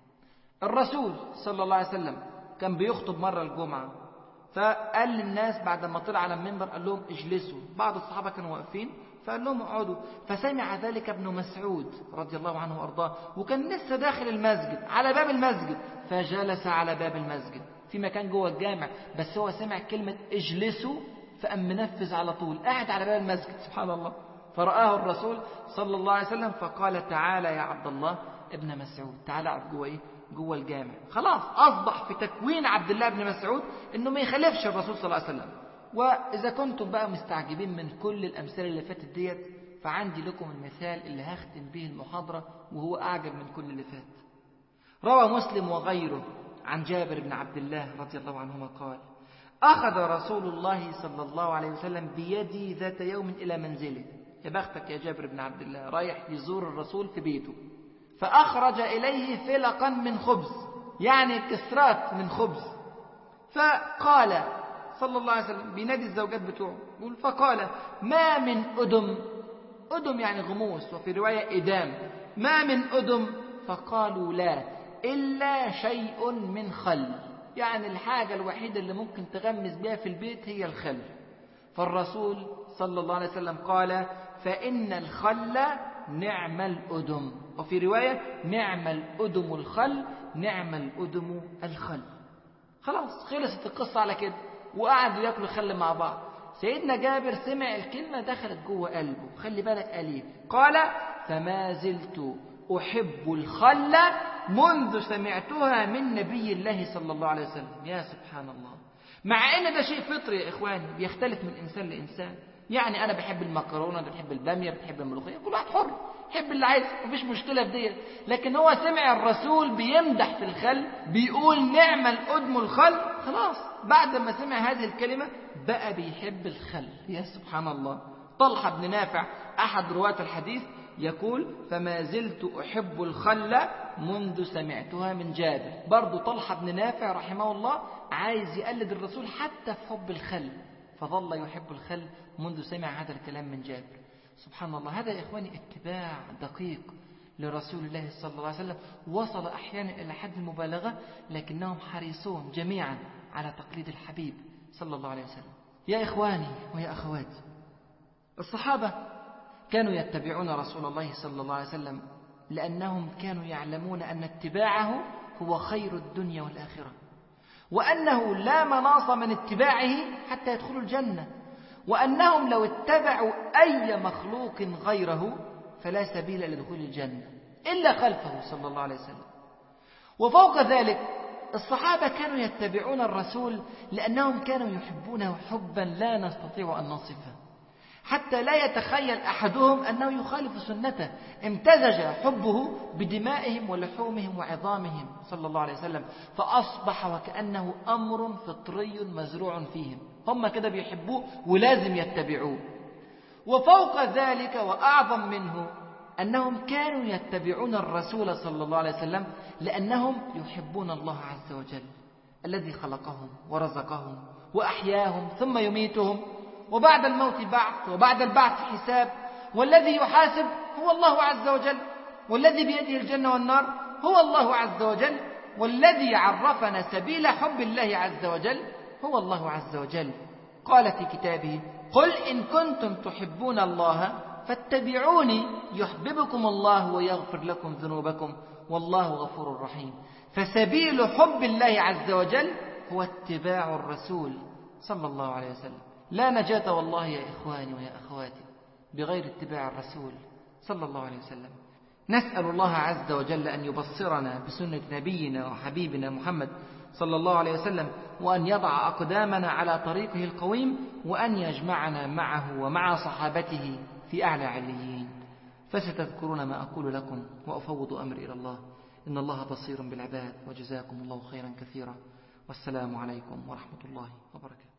الرسول صلى الله عليه وسلم كان بيخطب مرة الجمعة، فقال للناس بعد ما طلع على المنبر قال لهم اجلسوا. بعض الصحابة كانوا واقفين فقال لهم اقعدوا، فسمع ذلك ابن مسعود رضي الله عنه وارضاه، وكان لسه داخل المسجد على باب المسجد، فجلس على باب المسجد في مكان جوه الجامع، بس هو سمع كلمة اجلسوا فقام منفذ على طول قاعد على باب المسجد. سبحان الله، فرآه الرسول صلى الله عليه وسلم فقال تعالى يا عبد الله ابن مسعود، تعالى اقعد جوه ايه؟ جوه الجامع. خلاص أصبح في تكوين عبد الله بن مسعود إنه ما يخالفش الرسول صلى الله عليه وسلم. وإذا كنتم بقى مستعجبين من كل الأمثلة اللي فاتت ديت، فعندي لكم المثال اللي هختم به المحاضرة وهو أعجب من كل اللي فات. روى مسلم وغيره عن جابر بن عبد الله رضي الله عنهما قال: أخذ رسول الله صلى الله عليه وسلم بيدي ذات يوم إلى منزله. يا بختك يا جابر بن عبد الله، رايح يزور الرسول في بيته، فأخرج إليه فلقا من خبز، يعني كسرات من خبز، فقال صلى الله عليه وسلم بينادي الزوجات بتوعه، فقال: ما من أدم يعني غموس، وفي رواية إدام، ما من أدم، فقالوا لا إلا شيء من خل، يعني الحاجة الوحيدة اللي ممكن تغمس بها في البيت هي الخل. فالرسول صلى الله عليه وسلم قال: فإن الخل نعم الأدم، وفي رواية نعم الأدم الخل، نعم الأدم الخل. خلاص خلصت القصة على كده، وقعدوا ياكلوا خل مع بعض. سيدنا جابر سمع الكلمة دخلت جوه قلبه، خلي بالك قليل، قال: فما زلت أحب الخل منذ سمعتها من نبي الله صلى الله عليه وسلم. يا سبحان الله، مع ان ده شيء فطري يا اخواني، بيختلف من انسان لانسان. يعني انا بحب المكرونه، بحب الباميه، بحب الملوخيه، كل واحد حر يحب اللي عايزه، مفيش مشكله في ديت. لكن هو سمع الرسول بيمدح في الخل، بيقول نعم الأدم الخل، خلاص بعد ما سمع هذه الكلمه بقى بيحب الخل. يا سبحان الله. طلحه بن نافع احد رواه الحديث يقول: فما زلت أحب الخل منذ سمعتها من جابر. برضو طلحة بن نافع رحمه الله عايز يقلد الرسول حتى في حب الخل، فظل يحب الخل منذ سمع هذا الكلام من جابر. سبحان الله، هذا يا إخواني اتباع دقيق لرسول الله صلى الله عليه وسلم، وصل أحيانا إلى حد المبالغة، لكنهم حريصون جميعا على تقليد الحبيب صلى الله عليه وسلم. يا إخواني ويا أخواتي، الصحابة كانوا يتبعون رسول الله صلى الله عليه وسلم لأنهم كانوا يعلمون أن اتباعه هو خير الدنيا والآخرة، وأنه لا مناص من اتباعه حتى يدخلوا الجنة، وأنهم لو اتبعوا أي مخلوق غيره فلا سبيل لدخول الجنة إلا خلفه صلى الله عليه وسلم. وفوق ذلك الصحابة كانوا يتبعون الرسول لأنهم كانوا يحبونه حبا لا نستطيع أن نصفه، حتى لا يتخيل أحدهم أنه يخالف سنته. امتزج حبه بدمائهم ولحومهم وعظامهم صلى الله عليه وسلم، فأصبح وكأنه أمر فطري مزروع فيهم. هم كده بيحبوه ولازم يتبعوه. وفوق ذلك وأعظم منه أنهم كانوا يتبعون الرسول صلى الله عليه وسلم لأنهم يحبون الله عز وجل الذي خلقهم ورزقهم وأحياهم ثم يميتهم، وبعد الموت بعث، وبعد البعث حساب، والذي يحاسب هو الله عز وجل، والذي بيده الجنة والنار هو الله عز وجل، والذي عرفنا سبيل حب الله عز وجل هو الله عز وجل. قال في كتابه: قل إن كنتم تحبون الله فاتبعوني يحببكم الله ويغفر لكم ذنوبكم والله غفور رحيم. فسبيل حب الله عز وجل هو اتباع الرسول صلى الله عليه وسلم. لا نجاة والله يا إخواني ويا أخواتي بغير اتباع الرسول صلى الله عليه وسلم. نسأل الله عز وجل أن يبصرنا بسنة نبينا وحبيبنا محمد صلى الله عليه وسلم، وأن يضع أقدامنا على طريقه القويم، وأن يجمعنا معه ومع صحابته في أعلى عليين. فستذكرون ما أقول لكم وأفوض أمري إلى الله، إن الله بصير بالعباد، وجزاكم الله خيرا كثيرا، والسلام عليكم ورحمة الله وبركاته.